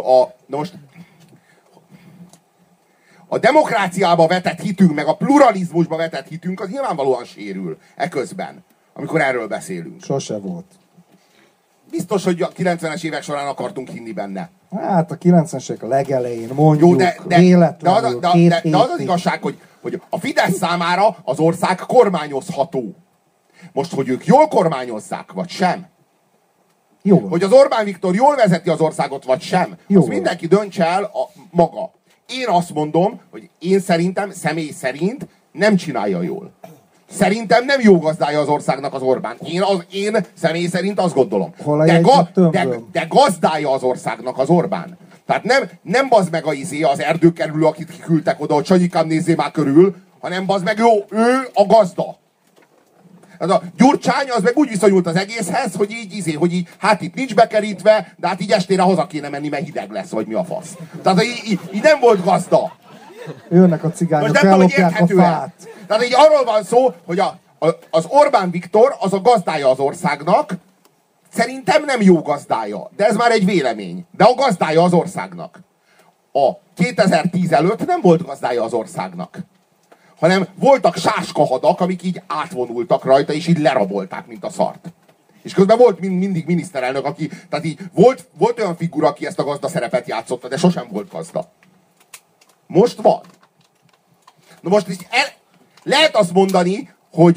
a demokráciába vetett hitünk, meg a pluralizmusba vetett hitünk, az nyilvánvalóan sérül eközben, amikor erről beszélünk. Sose volt. Biztos, hogy a 90-es évek során akartunk hinni benne. Hát a 90-es évek a legelején, mondjuk, véletlenül, de az igazság, hogy a Fidesz számára az ország kormányozható. Most, hogy ők jól kormányozzák, vagy sem? Jó. Hogy az Orbán Viktor jól vezeti az országot, vagy sem? Jó. Az mindenki döntse el maga. Én azt mondom, hogy én szerintem, személy szerint nem csinálja jól. Szerintem nem jó gazdája az országnak az Orbán. Én személy szerint azt gondolom. De gazdája az országnak az Orbán. Tehát nem bazd meg az erdőkerülő, akit kiküldtek oda, hogy Sanyikám, nézzél már körül, hanem bazd meg ő a gazda. Ez a Gyurcsány az meg úgy viszonyult az egészhez, hogy így, hát itt nincs bekerítve, de hát így estére haza kéne menni, mert hideg lesz, vagy mi a fasz. Tehát így nem volt gazda. Jönnek a cigányok, ellopják a fát. Tehát így arról van szó, hogy az Orbán Viktor az a gazdája az országnak, szerintem nem jó gazdája, de ez már egy vélemény. De a gazdája az országnak. A 2010 előtt nem volt gazdája az országnak, hanem voltak sáskahadak, amik így átvonultak rajta, és így lerabolták, mint a szart. És közben volt mindig miniszterelnök, aki, tehát így volt olyan figura, aki ezt a gazda szerepet játszotta, de sosem volt gazda. Most van. Na most lehet azt mondani,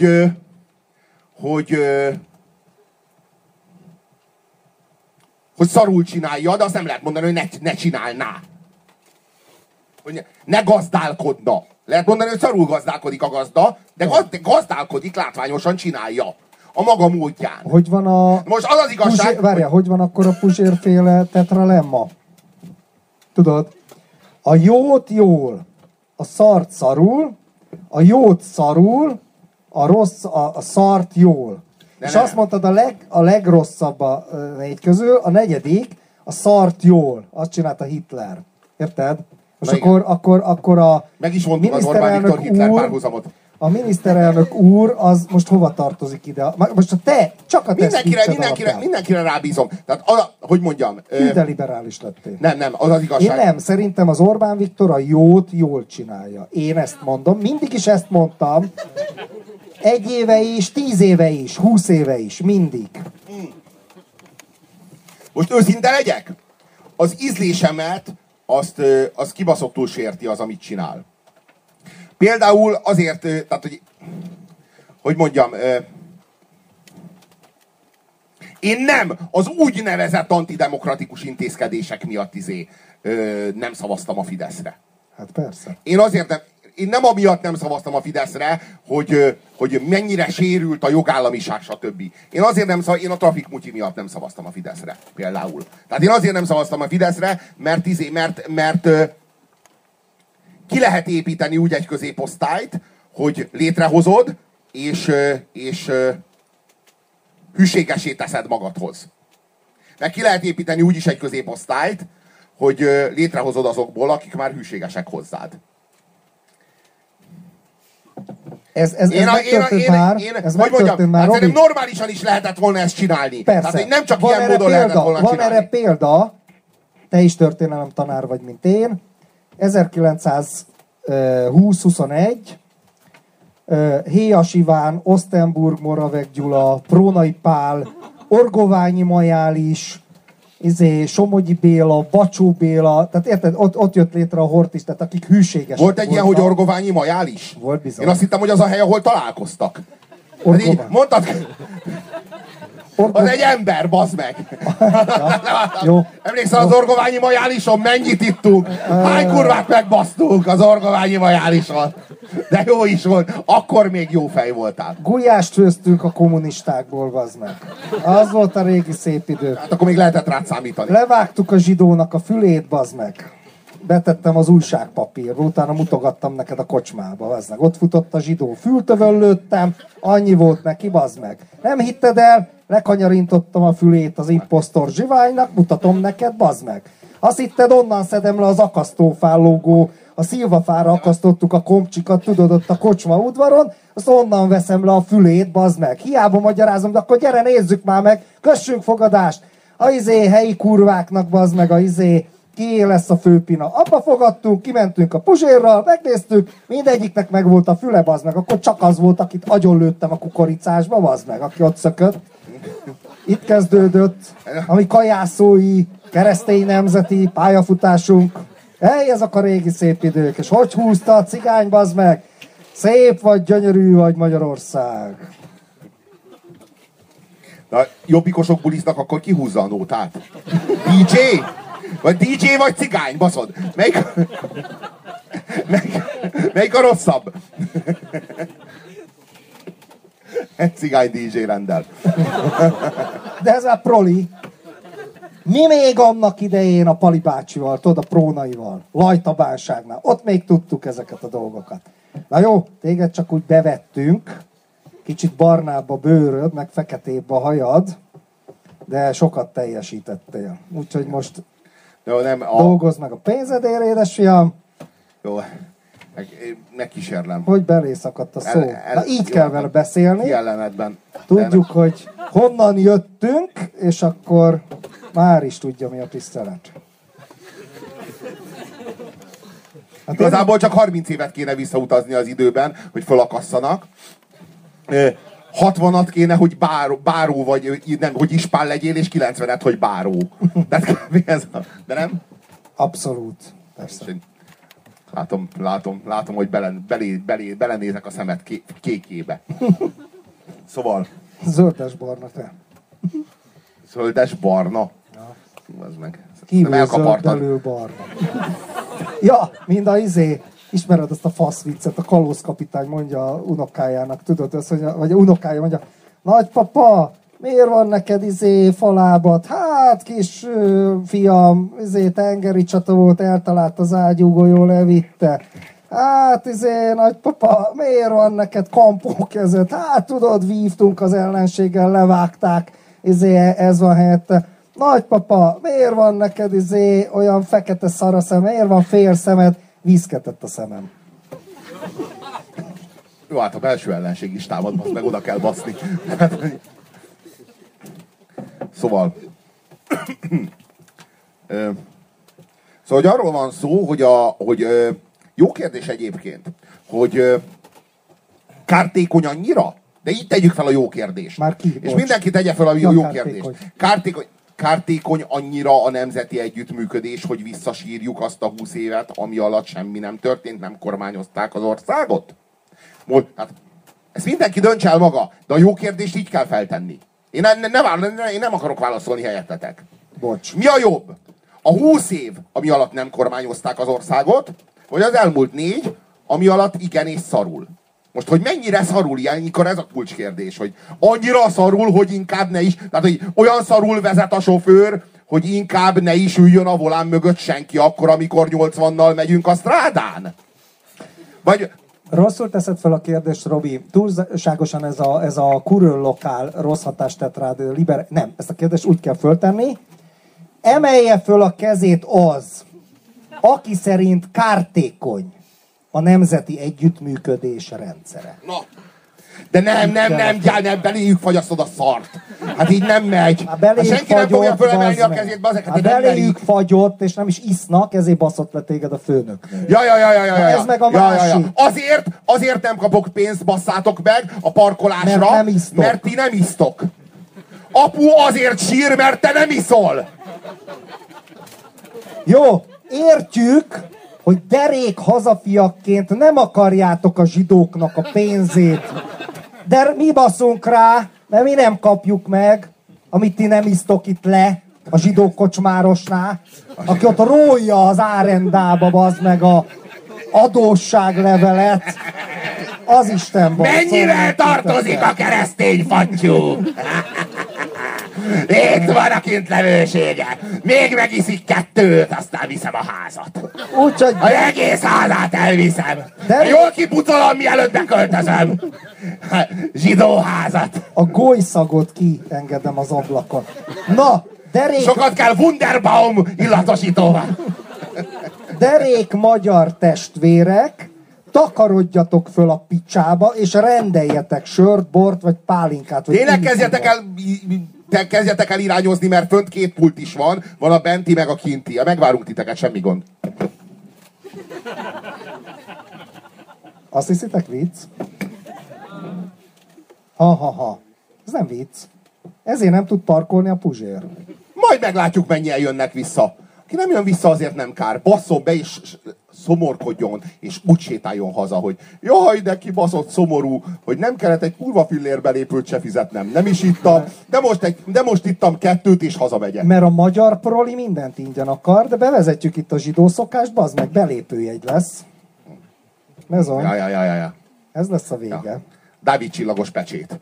hogy szarul csinálja, de azt nem lehet mondani, hogy ne csinálná. Hogy ne gazdálkodna. Lehet mondani, hogy szarul gazdálkodik a gazda, de gazdálkodik, látványosan csinálja. A maga módján. Hogy van most az az igazság... Várjál, hogy van akkor a Puzsér-féle tetralemma? Tudod? A jót jól, a szart szarul, a jót szarul, a szart jól. És azt mondtad, a legrosszabb a 4 közül, a 4. a szart jól. Azt csinálta Hitler. Érted? Most akkor a meg is mondtuk az Orbán Viktor Hitler párhuzamot. A miniszterelnök úr, az most hova tartozik ide? Most csak a te mindenkire rábízom. Tehát, hogy mondjam... De liberális lettél. Nem, az igazság. Én nem, szerintem az Orbán Viktor a jót jól csinálja. Én ezt mondom, mindig is ezt mondtam. 1 éve is, 10 éve is, 20 éve is, mindig. Most őszinte legyek? Az ízlésemet azt kibaszottul sérti az, amit csinál. Például azért, tehát, hogy mondjam, én nem az úgynevezett antidemokratikus intézkedések miatt nem szavaztam a Fideszre. Hát persze. én nem amiatt nem szavaztam a Fideszre, hogy mennyire sérült a jogállamiság, stb. Én azért nem szavaztam, én a trafikmutyi miatt nem szavaztam a Fideszre, például. Tehát én azért nem szavaztam a Fideszre, mert ki lehet építeni úgy egy középosztályt, hogy létrehozod, és hűségesé teszed magadhoz. Meg ki lehet építeni úgy is egy középosztályt, hogy létrehozod azokból, akik már hűségesek hozzád. Ez megtörtént már. Szerintem normálisan is lehetett volna ezt csinálni. Persze. Tehát nem csak ilyen módon lehetett volna csinálni. Van erre példa, te is történelem tanár vagy, mint én. 1920-21 Héjas Iván, Osztenburg Moravek Gyula, Prónai Pál, Orgoványi Majális, Somogyi Béla, Bacsó Béla, tehát érted, ott jött létre a Horthy, tehát akik hűségesek volt egy ilyen, hogy Orgoványi Majális? Volt bizony. Én azt hittem, hogy az a hely, ahol találkoztak. Mondtad? Az egy ember, bazd meg! Jó. Emlékszel az Orgoványi Majálison? Mennyit ittunk? Hány kurvát megbasztunk az Orgoványi Majálison? De jó is volt. Akkor még jó fej voltál. Gulyást főztünk a kommunistákból, bazd meg. Az volt a régi szép idő. Hát akkor még lehetett rád számítani. Levágtuk a zsidónak a fülét, bazd meg. Betettem az újságpapírba, utána mutogattam neked a kocsmába, bazd meg. Ott futott a zsidó, fültövön lőttem, annyi volt neki, bazd meg. Nem hitted el? Lekanyarintottam a fülét az imposztor zsiványnak, mutatom neked, bazd meg. Azt hitted, onnan szedem le az akasztófán lógó, a szilvafára akasztottuk a komcsikat, tudod, ott a kocsma udvaron, azt onnan veszem le a fülét, bazd meg. Hiába magyarázom, de akkor gyere, nézzük már meg, kössünk fogadást. A helyi kurváknak, bazd meg, kié lesz a főpina. Abba fogadtunk, kimentünk a Puzsérral, megnéztük, mindegyiknek meg volt a füle, bazd meg. Akkor csak az volt, akit agyonlőttem a kukoricásba, bazd meg, aki ott szökött. Itt kezdődött a mi kajászói, keresztény nemzeti pályafutásunk. Ezek a régi szép idők. És hogy húzta a cigány, bazd meg? Szép vagy, gyönyörű vagy Magyarország. Na, jobbikosok buliznak, akkor ki húzza a nótát? DJ? Vagy DJ vagy cigány, baszod? Melyik a rosszabb? Egy cigány DJ rendel. De ez a proli. Mi még annak idején a Pali bácsival, tudod, a Prónaival, Lajtabánságnál, ott még tudtuk ezeket a dolgokat. Na jó, téged csak úgy bevettünk, kicsit barnább a bőröd, meg feketébb a hajad, de sokat teljesítettél. Úgyhogy most jó, dolgozd meg a pénzedért, édesfiam. Jó, megkísérlem. Hogy belé szakadt a szó. Na így kell vele beszélni. Jelenetben. Tudjuk, hogy honnan jöttünk, és akkor már is tudja, mi a tisztelet. Hát igazából csak 30 évet kéne visszautazni az időben, hogy fölakasszanak. 60-at kéne, hogy báró vagy, nem, hogy ispán legyél, és 90-et, hogy báró. De nem? Abszolút. Persze. Látom, hogy belenézek a szemed kékébe. Szóval... Zöldes-barna te. Zöldes-barna? Ja. Az meg. Kívül zöld, belül barna. Ja, mind a ismered azt a fasz viccet, a kalózkapitány mondja a unokájának, tudod, azt, vagy a unokája mondja, nagypapa, miért van neked falábad? Hát, kis fiam, tengeri csata volt, eltalált az ágyúgolyó, levitte. Hát, nagypapa, miért van neked kampókezed? Hát, tudod, vívtunk az ellenséggel, levágták, ez van helyette. Nagypapa, miért van neked olyan fekete szaraszem, miért van fél szemed? Vízketett a szemem. Jó, hát a belső ellenség is támad, meg oda kell baszni. Szóval... Szóval, hogy arról van szó, hogy jó kérdés egyébként, hogy kártékony annyira? De így tegyük fel a jó kérdést. Már ki? És mindenki tegye fel a jó kérdést. Kártékony annyira a nemzeti együttműködés, hogy visszasírjuk azt a 20 évet, ami alatt semmi nem történt, nem kormányozták az országot? Hát, ezt mindenki döntse el maga, de a jó kérdést így kell feltenni. Én nem akarok válaszolni helyettetek. Bocs. Mi a jobb? A 20 év, ami alatt nem kormányozták az országot, vagy az elmúlt 4, ami alatt igen és szarul. Most, hogy mennyire szarul ilyenkor, ez a kulcskérdés, hogy annyira szarul, hogy inkább ne is, tehát, hogy olyan szarul vezet a sofőr, hogy inkább ne is üljön a volán mögött senki akkor, amikor 80-nal megyünk a strádán. Vagy... Rosszul teszed fel a kérdést, Robi. Túlságosan ez a kurőllokál rossz hatást tett rád. Nem, ezt a kérdést úgy kell föltenni. Emelje föl a kezét az, aki szerint kártékony a nemzeti együttműködés rendszere. Na. De nem, beléjük fagyasztod a szart. Hát így nem megy. Hát senki nem fogja fölemelni a kezét, bazeg. Hát beléjük fagyott, és nem is isznak, ezért baszott le téged a főnök. Ja. Ez meg a másik. Azért nem kapok pénzt, basszátok meg a parkolásra, mert ti nem isztok. Apu azért sír, mert te nem iszol. Jó, értjük, hogy derék hazafiakként nem akarjátok a zsidóknak a pénzét. De mi baszunk rá, mert mi nem kapjuk meg, amit ti nem isztok itt le a zsidó kocsmárosnál, aki ott rólja az árendába, bazd meg a adósságlevelet. Az Isten basszol. Mennyivel tartozik a keresztény fattyú? Itt van a kintlevősége. Még megiszik 2, aztán viszem a házat. Úgyhogy... Az egész házát elviszem. De jól kipucolom, mielőtt beköltözöm. Zsidó házat. A golyszagot kiengedem az ablakon. Na, derék... Sokat kell Wunderbaum illatosítóval. Derék magyar testvérek, takarodjatok föl a picsába, és rendeljetek sört, bort, vagy pálinkát. Vagy tényleg kezdjetek el irányozni, mert fönt 2 pult is van a benti meg a kinti. Megvárunk titeket, semmi gond. Azt hiszitek vicc? Ha. Ez nem vicc. Ezért nem tud parkolni a Puzsér. Majd meglátjuk, mennyien jönnek vissza. Aki nem jön vissza, azért nem kár. Basszon be és szomorkodjon, és úgy sétáljon haza, hogy jaj, de kibaszott szomorú, hogy nem kellett egy kurva fillérbelépőt se fizetnem. Nem is ittam, de most ittam 2 és hazamegyek. Mert a magyar proli mindent ingyen akar, de bevezetjük itt a zsidó szokást, bazd meg, belépőjegy lesz. Mezon. Ja. Ez lesz a vége. Ja. Dávid csillagos pecsét.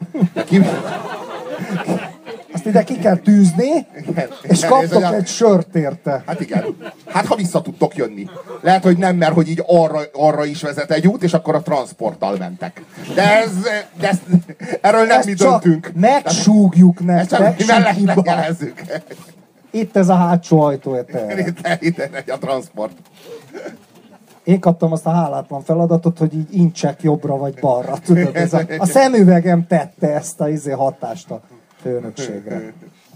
Azt ide ki kell tűzni, és kaptok egy sört érte. Hát igen. Hát ha vissza tudtok jönni. Lehet, hogy nem, mert hogy így arra is vezet egy út, és akkor a transporttal mentek. De erről nem mi döntünk. Megsúgjuk nektek. Megelezzük. Itt ez a hátsó ajtó. Itt a transport. Én kaptam azt a hálátlan feladatot, hogy így incsek jobbra vagy balra. Tudod, ez a szemüvegem tette ezt a hatást a főnökségre.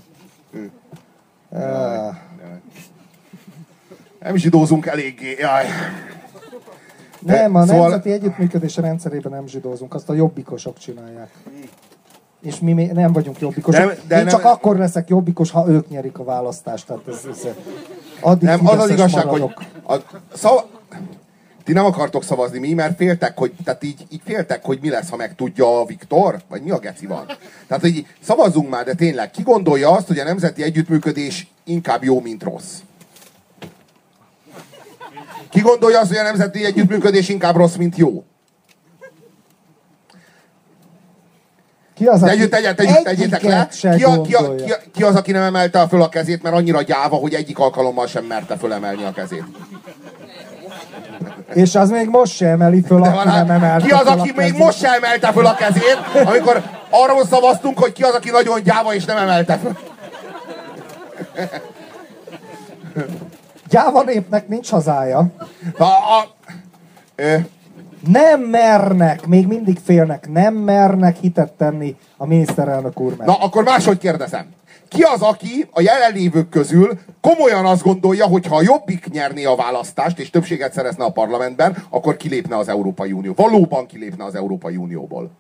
Nem zsidózunk eléggé. Jaj. Nem, a nemzeti együttműködés rendszerében nem zsidózunk, azt a jobbikosok csinálják. És mi nem vagyunk jobbikosok. Én csak akkor leszek jobbikos, ha ők nyerik a választást. Tehát addig nem, az az igazság, maradok. Hogy ti nem akartok szavazni, mi? Mert féltek, hogy, tehát így féltek, hogy mi lesz, ha megtudja a Viktor? Vagy mi a geci van? Tehát, hogy szavazzunk már, de tényleg, ki gondolja azt, hogy a nemzeti együttműködés inkább jó, mint rossz? Ki gondolja azt, hogy a nemzeti együttműködés inkább rossz, mint jó? Tegyétek le. Ki az, aki nem emelte föl a kezét, mert annyira gyáva, hogy egyik alkalommal sem merte fölemelni a kezét? És az még most se emeli föl, aki nem emelte. Ki az, aki még most se emelte föl a kezét, amikor arról szavaztunk, hogy ki az, aki nagyon gyáva és nem emelte föl? Gyáva népnek nincs hazája. Nem mernek, még mindig félnek, nem mernek hitet tenni a miniszterelnök úr mellett. Na, akkor máshogy kérdezem. Ki az, aki a jelenlévők közül komolyan azt gondolja, hogy ha a Jobbik nyerné a választást, és többséget szerezne a parlamentben, akkor kilépne az Európai Unió. Valóban kilépne az Európai Unióból.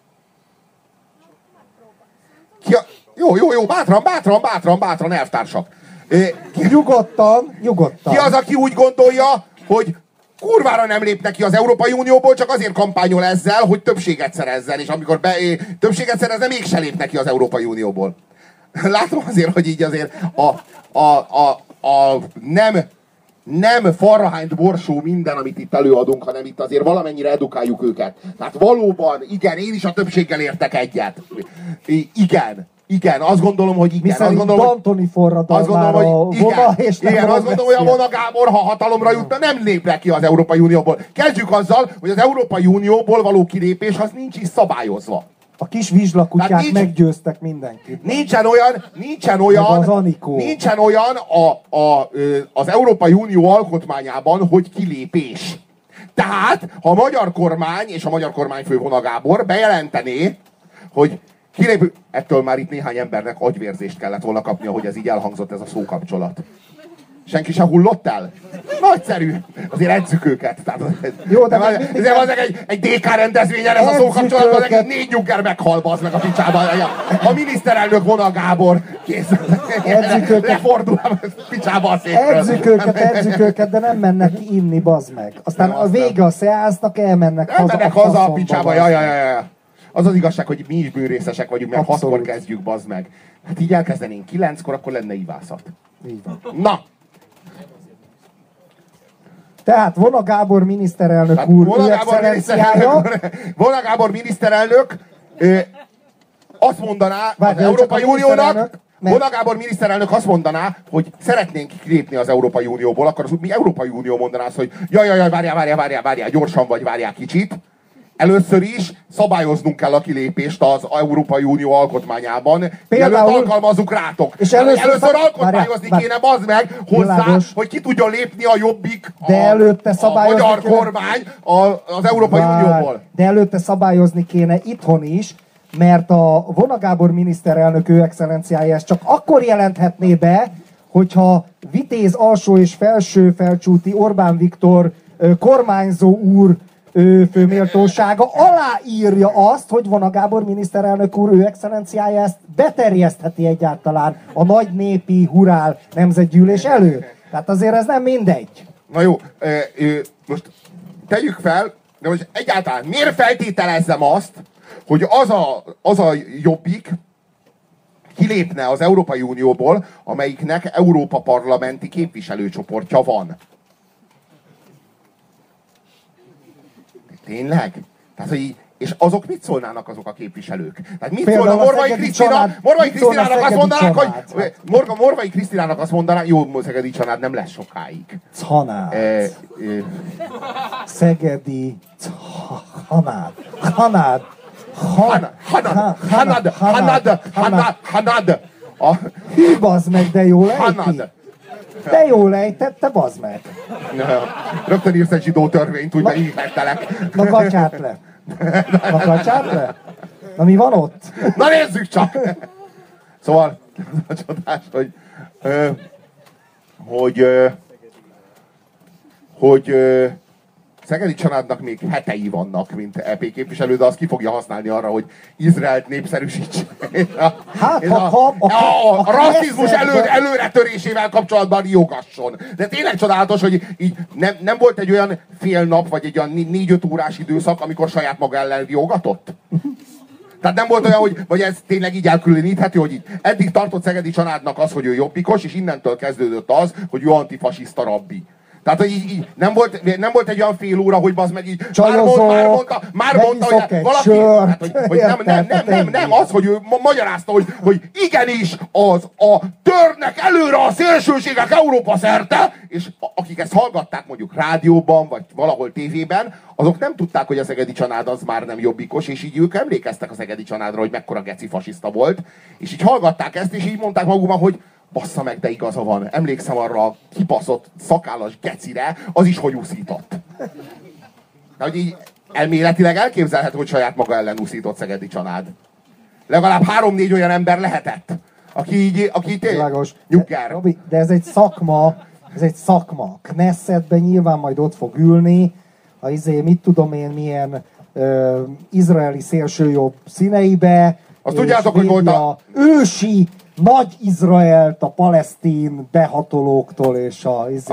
Jó, bátran, elvtársak. Nyugodtan. Ki az, aki úgy gondolja, hogy kurvára nem lépnek ki az Európai Unióból, csak azért kampányol ezzel, hogy többséget szerezzen, és amikor többséget szerezne, mégse lépnek ki az Európai Unióból. Látom azért, hogy így azért a nem nem farrahányt borsó minden, amit itt előadunk, hanem itt azért valamennyire edukáljuk őket. Tehát valóban, igen, én is a többséggel értek egyet. Igen, azt gondolom, hogy igen. Azt gondolom, Dantoni forradalmára vona, és igen, azt gondolom, hogy a Vona Gábor, ha hatalomra jutna, nem lép ki az Európai Unióból. Kezdjük azzal, hogy az Európai Unióból való kilépés az nincs is szabályozva. A kis vizslakutyák meggyőztek mindenkit. Nincsen olyan az Európai Unió alkotmányában, hogy kilépés. Tehát, ha a magyar kormány és a magyar kormányfő Vona Gábor bejelentené, hogy kilépő, ettől már itt néhány embernek agyvérzést kellett volna kapnia, hogy ez így elhangzott, ez a szókapcsolat. Senki se hullott el? Nagyszerű. Azért edzük őket. Tehát, jó, de ez egy DK rendezvényen ez a szókapcsolat, az egy 4 nyugger meghal, bazd meg a picsába. A miniszterelnök Vona Gábor kész. Lefordul a picsába a székről. Edzük őket, de nem mennek ki inni, bazd meg. Aztán a vége a szeánsznak elmennek haza. Elmennek haza a picsába, ja. Az az igazság, hogy mi is bőrészesek vagyunk, mert 6-kor kezdjük, bazd meg. Hát így elkezdenénk 9-kor, akkor lenne ivászat. Így van. Na! Tehát Vona Gábor miniszterelnök úr, Vona Gábor miniszterelnök azt mondaná az Európai Uniónak, Vona Gábor miniszterelnök azt mondaná, hogy szeretnénk kilépni az Európai Unióból, akkor mi Európai Unió mondaná azt, hogy jaj, várjál, gyorsan vagy, várjál kicsit. Először is szabályoznunk kell a kilépést az Európai Unió alkotmányában. Mielőtt alkalmazzuk rátok. És először alkotmányozni kéne, bazd meg, hozzá, világos, hogy ki tudjon lépni a Jobbik, a magyar kormány az Európai Unióból. De előtte szabályozni kéne itthon is, mert a Vona Gábor miniszterelnök, ő excellenciája ezt csak akkor jelenthetné be, hogyha Vitéz alsó és felső felcsúti Orbán Viktor kormányzó úr főméltósága aláírja azt, hogy Vona Gábor miniszterelnök úr, ő excellenciája ezt beterjesztheti egyáltalán a nagy népi hurál nemzetgyűlés előtt. Tehát azért ez nem mindegy. Na jó, most tegyük fel, de most egyáltalán miért feltételezzem azt, hogy az a Jobbik kilépne az Európai Unióból, amelyiknek Európa parlamenti képviselőcsoportja van. Tényleg? Tehát, hogy és azok mit szólnának azok a képviselők? Tehát mit szólna Morvai Krisztina? Morvai Krisztinának azt mondanák, hogy Morvai Krisztinának azt mondanák, jó, Szegedi Csanád nem lesz sokáig. Canád. Szegedi Canád. Hanad. Hű, bazd meg, de jól ejti. De jól ejtette, bazd meg. Rögtön írsz egy zsidó törvényt, úgy beíhettelek. Na gatyát le. Na mi van ott? Na nézzük csak! Szóval, a csodás, hogy Szegedi Csanádnak még hetei vannak, mint EP képviselő, de azt ki fogja használni arra, hogy Izraelt népszerűsítse. A rasszizmus előretörésével kapcsolatban riogasson. De tényleg csodálatos, hogy így nem volt egy olyan fél nap, vagy egy olyan 4-5 órás időszak, amikor saját maga ellen riogatott? Tehát nem volt olyan, hogy ez tényleg így elkülöníthető, hogy így eddig tartott Szegedi Csanádnak az, hogy ő jobbikos, és innentől kezdődött az, hogy ő antifasiszta rabbi. Tehát, hogy így nem volt egy olyan fél óra, hogy bazd meg így, már mondta, hogy valaki, nem, az, hogy ő magyarázta, hogy igenis a törnek előre a szélsőségek Európa szerte, és akik ezt hallgatták mondjuk rádióban, vagy valahol tévében, azok nem tudták, hogy a Szegedi Csanád az már nem jobbikos, és így ők emlékeztek a Szegedi Csanádra, hogy mekkora geci fasiszta volt, és így hallgatták ezt, és így mondták magukban, hogy bassza meg, de igaza van. Emlékszem arra a kibaszott szakállas gecire, az is hogy úszított. De hogy így elméletileg elképzelhető, hogy saját maga ellen úszított Szegedi Csanád. Legalább 3-4 olyan ember lehetett, aki nyugger. Robi, de ez egy szakma. Knessetben nyilván majd ott fog ülni, mit tudom én, milyen izraeli szélsőjobb színeibe. Azt tudjátok, hogy volt a ősi nagy Izraelt a palesztin behatolóktól és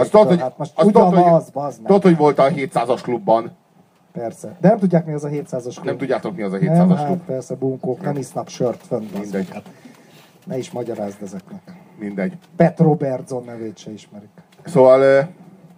tudod, hogy volt a 700-as klubban. Persze. De nem tudják, mi az a 700-as klub. Nem tudjátok, mi az a 700-as klub. Hát persze, bunkók, nem isznak sört fönt. Mindegy. Hát, ne is magyarázd ezeknek. Mindegy. Pet Robertson nevét se ismerik. Szóval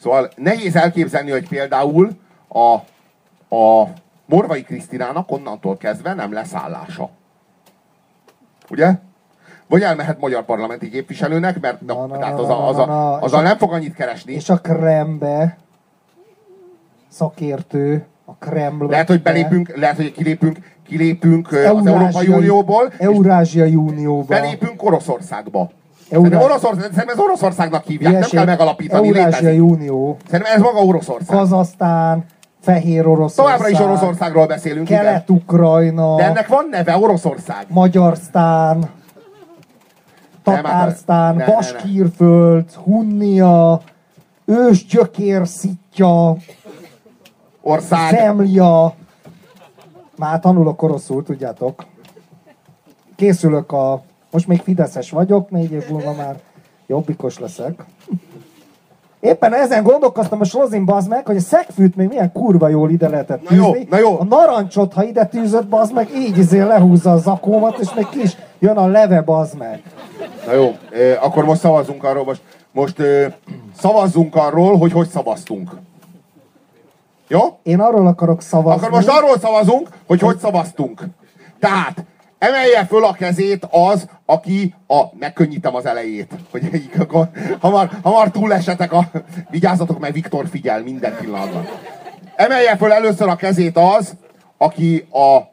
Szóval nehéz elképzelni, hogy például a Morvai Krisztinának onnantól kezdve nem lesz állása. Ugye? Vagy elmehet magyar parlamenti képviselőnek, mert azzal nem fog annyit keresni. És a Krembe szakértő, a Kreml. Lehet, hogy belépünk, lehet, hogy kilépünk az Európai Unióból. Eurázsiai Unióba. Belépünk Oroszországba. Szerintem ez Oroszországnak hívják, nem kell megalapítani. Eurázsiai Unió. Szerintem ez maga Oroszország. Kazahsztán, Fehér Oroszország. Továbbra is Oroszországról beszélünk. Kelet-Ukrajna. De ennek van neve, Oroszország. Magyarsztán. Tatársztán, Baskírföld, Hunnia, Ősgyökér, Szitja, ország. Zemlja. Már tanulok oroszul, tudjátok. Készülök most még fideszes vagyok, 4 év múlva már jobbikos leszek. Éppen ezen gondolkoztam a Slozin, bazd meg, hogy a szegfűt még milyen kurva jól ide lehetett tűzni. Na jó. A narancsot, ha ide tűzött, bazd meg, így lehúzza a zakómat, és még kis jön a leve, bazd meg. Na jó, akkor most szavazzunk arról, most szavazzunk arról, hogy szavaztunk. Jó? Én arról akarok szavazni. Akkor most arról szavazunk, hogy szavaztunk. Tehát emelje föl a kezét az, aki megkönnyítem az elejét. Hogy akkor hamar túlesetek vigyázzatok, mert Viktor figyel minden pillanatban. Emelje föl először a kezét az, aki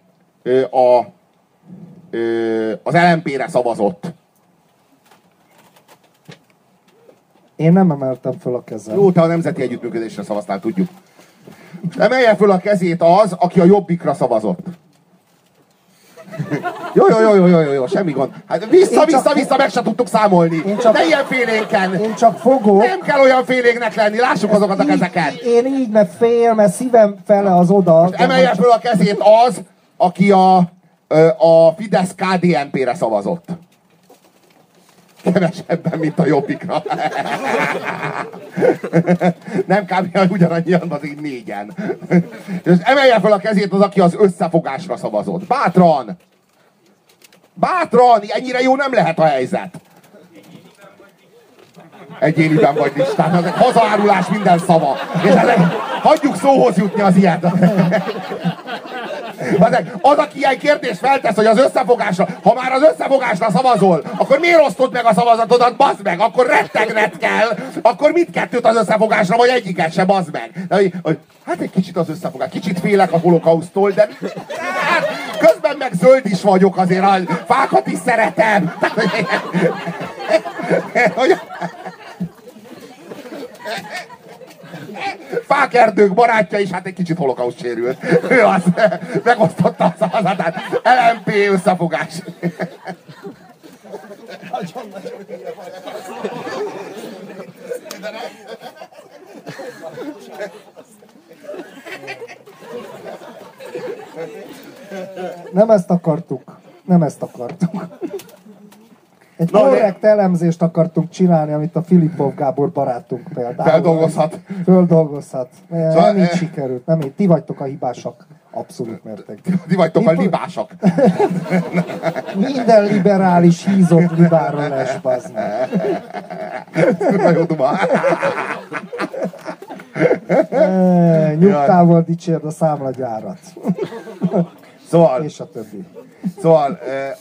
az LMP-re szavazott. Én nem emeltem föl a kezem. Jó, te a Nemzeti Együttműködésre szavaztál, tudjuk. Emelje föl a kezét az, aki a Jobbikra szavazott. Jó, semmi gond. Hát vissza, meg se tudtuk számolni. Ne ilyen félénken. Én csak fogok. Nem kell olyan félénknek lenni, lássuk azokat a kezeket. Én így, mert szívem fele az oda. Most emelje föl a kezét az, aki a Fidesz KDNP-re szavazott. Kevesebben, mint a Jobbikra. Nem kb. Ugyanannyian, az így 4-en. És emelje fel a kezét az, aki az Összefogásra szavazott. Bátran! Ennyire jó nem lehet a helyzet. Egyéniben vagy listán. Az egy hazaárulás minden szava. És hagyjuk szóhoz jutni az ilyet. Az, aki ilyen kérdést feltesz, hogy az Összefogásra, ha már az Összefogásra szavazol, akkor miért osztod meg a szavazatodat, bazd meg? Akkor rettegned kell, akkor mit kettőt az Összefogásra, vagy egyiket se, bazd meg? Hát egy kicsit az Összefogás, kicsit félek a holokausztól, de hát, közben meg zöld is vagyok, azért a fákat is szeretem. Fákerdők barátja is, hát egy kicsit holokauszt sérült. Ő az megosztotta a szavazatát. LMP Összefogás. Nem ezt akartuk. Egy korrekt elemzést akartunk csinálni, amit a Filippov Gábor barátunk például. Földolgozhat. Nem így sikerült. Nem így. Ti vagytok a hibásak. Abszolút mértékben. Ti vagytok a libásak. Minden liberális hízott libáról lesz, bazd meg. Nagyon duma. Nyugtával dicsérd a számlagyárat. Szóval, és a többi. Szóval,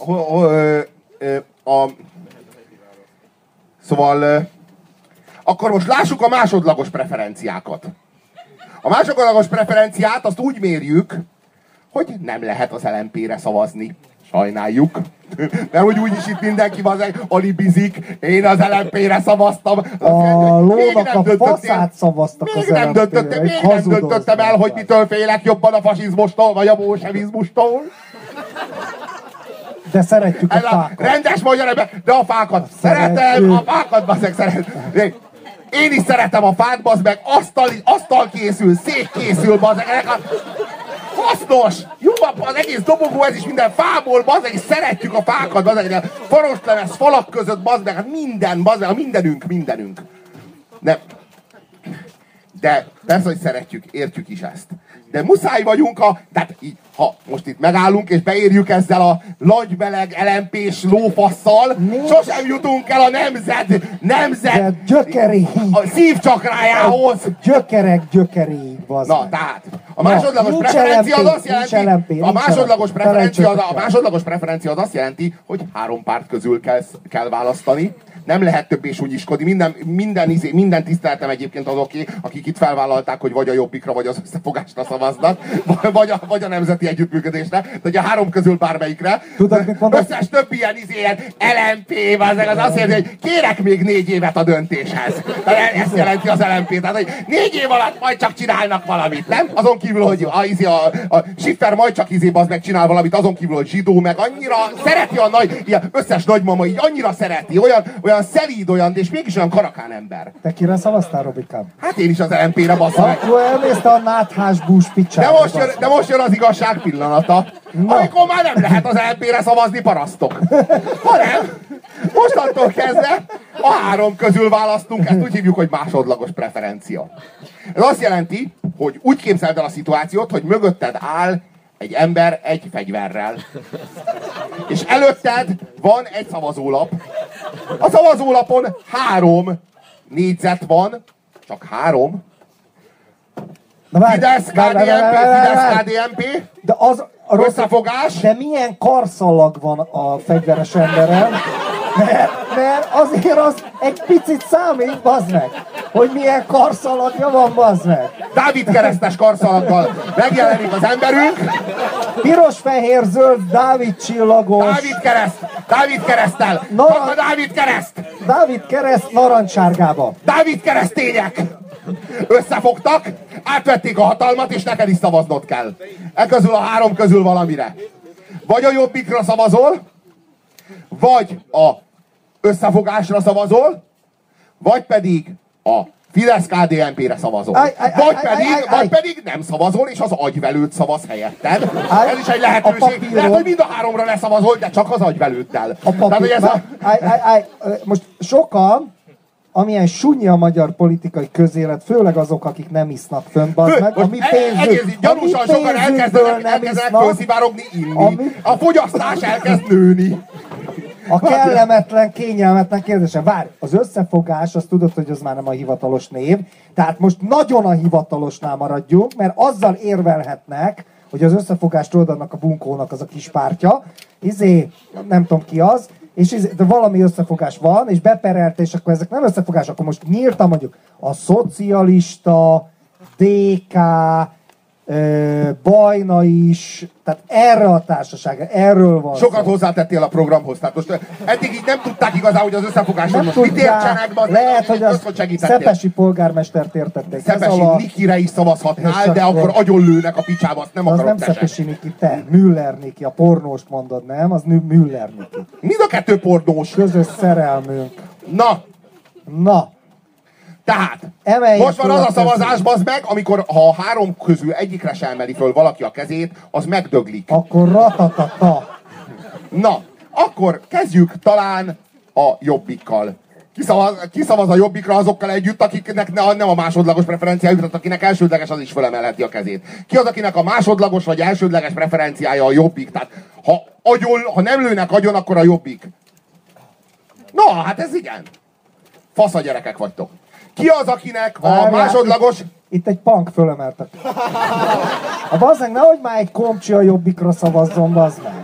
akkor most lássuk a másodlagos preferenciákat. A másodlagos preferenciát azt úgy mérjük, hogy nem lehet az LMP-re szavazni. Sajnáljuk. Mert hogy úgyis itt mindenki alibizik. Én az LMP-re szavaztam. A lónak a faszát szavaztak az LMP-re. Még nem döntöttem el, hogy mitől félek jobban, a fasizmustól, vagy a bolsevizmustól. De szeretjük a fákat. Rendes magyar ember, de a fákat szeretem, a fákat baszeg szeretem. Én is szeretem a fát, bazd meg, asztal készül, szék készül, bazd meg. Hasznos! Jó, az egész dobogó, ez is minden fából, bazd meg, és szeretjük a fákat, bazd meg. Faroslemez, falak között, bazd meg, hát minden, bazd meg, mindenünk. Nem. De persze, hogy szeretjük, értjük is ezt. De muszáj vagyunk tehát így, ha most itt megállunk és beérjük ezzel a lagymeleg LMP-s lófasszal, sosem jutunk el a nemzet gyökeréig. A szívcsakrájához. Gyökeréig, bazd. Na, tehát a másodlagos preferencia az azt jelenti, a másodlagos preferencia az azt jelenti, hogy 3 párt közül kell választani. Nem lehet többé súnyiskodni. Minden tiszteletem egyébként azoké, akik itt felvállalták, hogy vagy a Jobbikra, vagy az Összefogásra szavaznak, vagy a nemzeti együttműködésre, de hogy a 3 közül bármelyikre. Összes többi ilyen LMP, az azt jelenti, hogy kérek még 4 évet a döntéshez. Ezt jelenti az LMP. Tehát, hogy 4 év alatt majd csak csinálnak valamit, nem? Azon kívül, hogy a Schiffer majd csak az megcsinál valamit, azon kívül, hogy zsidó, meg annyira szereti a összes nagymama, így annyira szereti, olyan szelíd, és mégis olyan karakán ember. Te kire szavaztál, Robikám? Hát én is az LMP-re basszom meg. Akkor elmészte a náthás bús picsába. De most jön az igazság pillanata. Amikor már nem lehet az LMP-re szavazni parasztok. Hanem mostantól kezdve a 3 közül választunk, ezt úgy hívjuk, hogy másodlagos preferencia. Ez azt jelenti, hogy úgy képzeld el a szituációt, hogy mögötted áll egy ember egy fegyverrel. És előtted van egy szavazólap. A szavazólapon 3 négyzet van, csak 3. Fidesz, KDNP, de az összefogás. De milyen karszalag van a fegyveres emberen? Mert azért az egy picit számít, bazd meg, hogy milyen karszalagja van, bazd meg. Dávid keresztes karszalaggal megjelenik az emberünk. Piros, fehér, zöld, Dávid csillagos. Dávid kereszttel. A Dávid kereszt. Dávid kereszt narancssárgába. Dávid keresztények összefogtak, átvették a hatalmat, és neked is szavaznod kell. E közül a 3 közül valamire. Vagy a Jobbikra szavazol, vagy a Összefogásra szavazol, vagy pedig a Fidesz-KDNP-re szavazol. Vagy pedig nem szavazol, és az agyvelőt szavaz helyetted. Ez is egy lehetőség. Lehet, hogy mind a 3-ra leszavazol, de csak az agyvelőddel. Most sokan, amilyen sunyi a magyar politikai közélet, főleg azok, akik nem isznak fönn, meg, a mi pénzünk, gyanúsan sokan elkezdenek fölszivárogni inni. A fogyasztás elkezd nőni. A kellemetlen, kényelmetlen kérdése. Várj, az Összefogás, azt tudod, hogy az már nem a hivatalos név. Tehát most nagyon a hivatalosnál maradjunk, mert azzal érvelhetnek, hogy az Összefogást oldanak a bunkónak az a kis pártja. Nem tudom ki az, de valami összefogás van, és beperelte, és akkor ezek nem összefogás, akkor most nyíltan mondjuk a szocialista, DK, Bajna is, tehát erre a társaságra, erről van sokat hozzátettél a programhoz, tehát most eddig így nem tudták igazán, hogy az Összefogásról most mit értsenek, lehet, hogy az Szepesi polgármestert értették. Szepesi Nikire is szavazhatnál, de akkor agyonlőnek a picsába, azt nem akarok. Az nem Szepesi Niki, te, Müller Niki, a pornóst mondod, nem? Az Müller Niki. Mind a 2 pornós? Közös szerelmünk. Na. Tehát, most van az a szavazás, bazd meg, amikor ha a 3 közül egyikre sem emeli föl valaki a kezét, az megdöglik. Akkor ratatata. Na, akkor kezdjük talán a Jobbikkal. Kiszavaz a Jobbikra azokkal együtt, akiknek nem a másodlagos preferenciája jutott, akinek elsődleges, az is fölemelheti a kezét. Ki az, akinek a másodlagos vagy elsődleges preferenciája a Jobbik? Tehát, ha nem lőnek agyon, akkor a Jobbik. Na, hát ez igen. Fasz a gyerekek vagytok. Ki az, akinek a másodlagos... Itt egy punk fölemeltek. A bazdmeg, nehogy már egy komcsi a Jobbikra szavazzon, bazdmeg.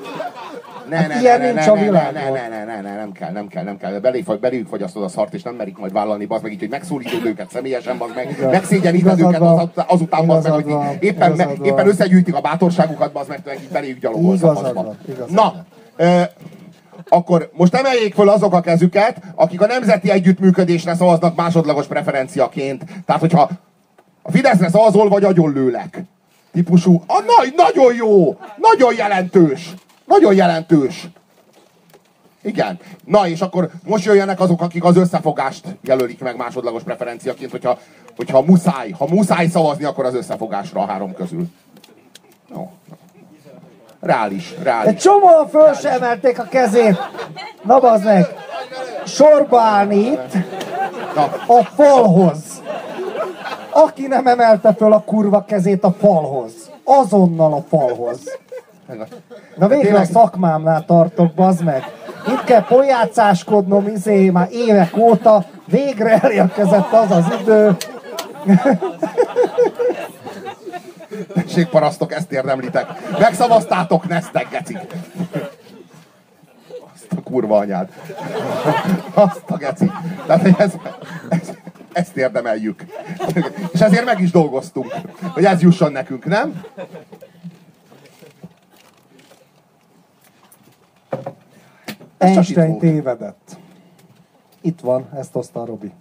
Nem kell. Beléjük fogyasztod a szart, és nem merik majd vállalni, bazd meg így, hogy megszólítod őket személyesen, bazd meg, megszégyeníted őket azután, bazd meg, hogy éppen összegyűjtik a bátorságukat, bazd meg, hogy beléjük gyalogolsz a faszba. Na, akkor most emeljék föl azok a kezüket, akik a nemzeti együttműködésre szavaznak másodlagos preferenciaként. Tehát, hogyha a Fideszre szavazol, vagy agyonlőlek. Típusú. Nagyon jó! Nagyon jelentős! Nagyon jelentős. Igen. Na, és akkor most jöjjenek azok, akik az Összefogást jelölik meg másodlagos preferenciaként, hogyha muszáj szavazni, akkor az Összefogásra a 3 közül. No. Reális. Egy csomóan föl sem emelték a kezét. Na bazd meg. Sorba állni itt a falhoz. Aki nem emelte föl a kurva kezét a falhoz. Azonnal a falhoz. Na végre a szakmámnál tartok, bazd meg. Itt kell pojácáskodnom, már évek óta. Végre elérkezett az az idő. Tessék, parasztok, ezt érdemlitek. Megszavaztátok, neztek, gecik. Azt a kurva anyád. Azt a geci. Tehát ezt érdemeljük. És ezért meg is dolgoztunk, hogy ez jusson nekünk, nem? Einstein tévedett. Itt van, ezt hozta a Robi.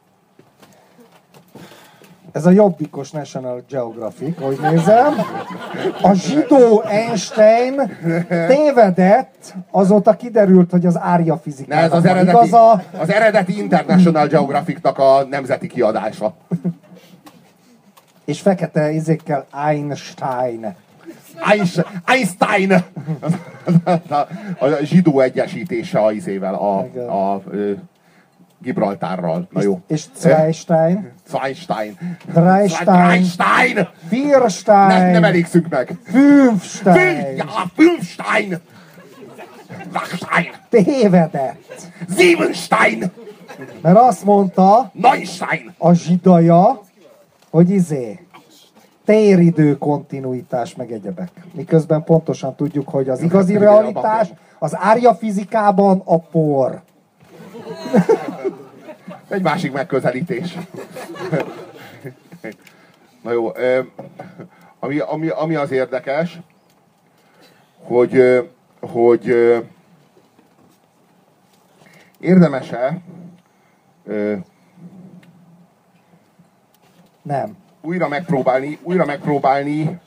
Ez a jobbikos National Geographic, ahogy nézem. A zsidó Einstein tévedett, azóta kiderült, hogy az árja fizikának ez van igaza. Az eredeti International Geographicnak a nemzeti kiadása. És fekete izékkel Einstein. Einstein! A zsidó egyesítése a izével, a Gibraltárral. Na jó. És Zweistein. Zweistein. Dreistein. Vierstein. Nem elégszünk meg. Fünfstein. Fünfstein. Tévedett. Siebenstein. Mert azt mondta Neunstein. a zsidaja, hogy téridő kontinuitás meg egyebek. Miközben pontosan tudjuk, hogy az igazi realitás az árjafizikában a por. Egy másik megközelítés. Na jó, ami az érdekes, hogy érdemes-e nem. újra megpróbálni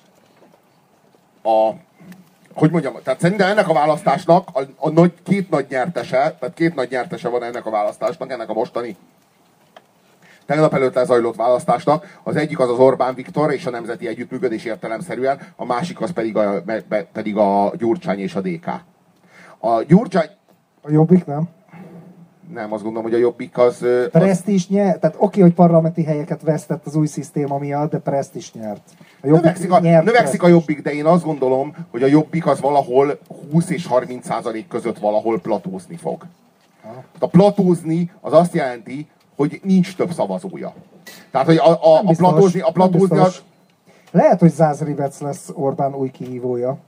hogy mondjam, tehát szerintem ennek a választásnak két nagy nyertese van ennek a választásnak, ennek a mostani tegnap előtt lezajlott választásnak. Az egyik az Orbán Viktor és a Nemzeti Együttműködés értelemszerűen, a másik az pedig a Gyurcsány és a DK. A Gyurcsány... A Jobbik nem? Nem, azt gondolom, hogy a Jobbik az... Presztízs nyert, tehát oké, hogy parlamenti helyeket vesztett az új szisztéma miatt, de presztízs nyert. Növekszik a Jobbik, de én azt gondolom, hogy a Jobbik az valahol 20 és 30% között valahol platózni fog. A platózni az azt jelenti, hogy nincs több szavazója. Tehát, hogy a platózni az... Lehet, hogy Zászrivec lesz Orbán új kihívója.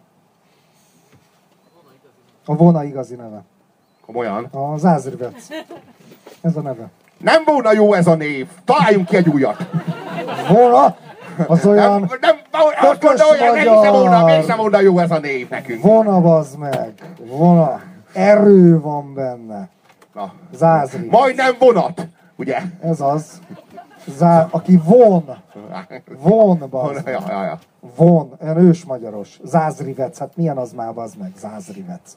A Vona igazi neve. Komolyan? A Zászrivec. Ez a neve. Nem volna jó ez a név. Találjunk ki egy újat. Vona? Az olyan... Mégsem volna jó ez a név nekünk. Vona, bazd meg. Vona. Erő van benne. Zászrivec. Majdnem vonat. Ugye? Ez az. Aki von. Von, bazd meg. Von. Olyan ősmagyaros. Zászrivec. Hát milyen az már, bazd meg? Zászrivec.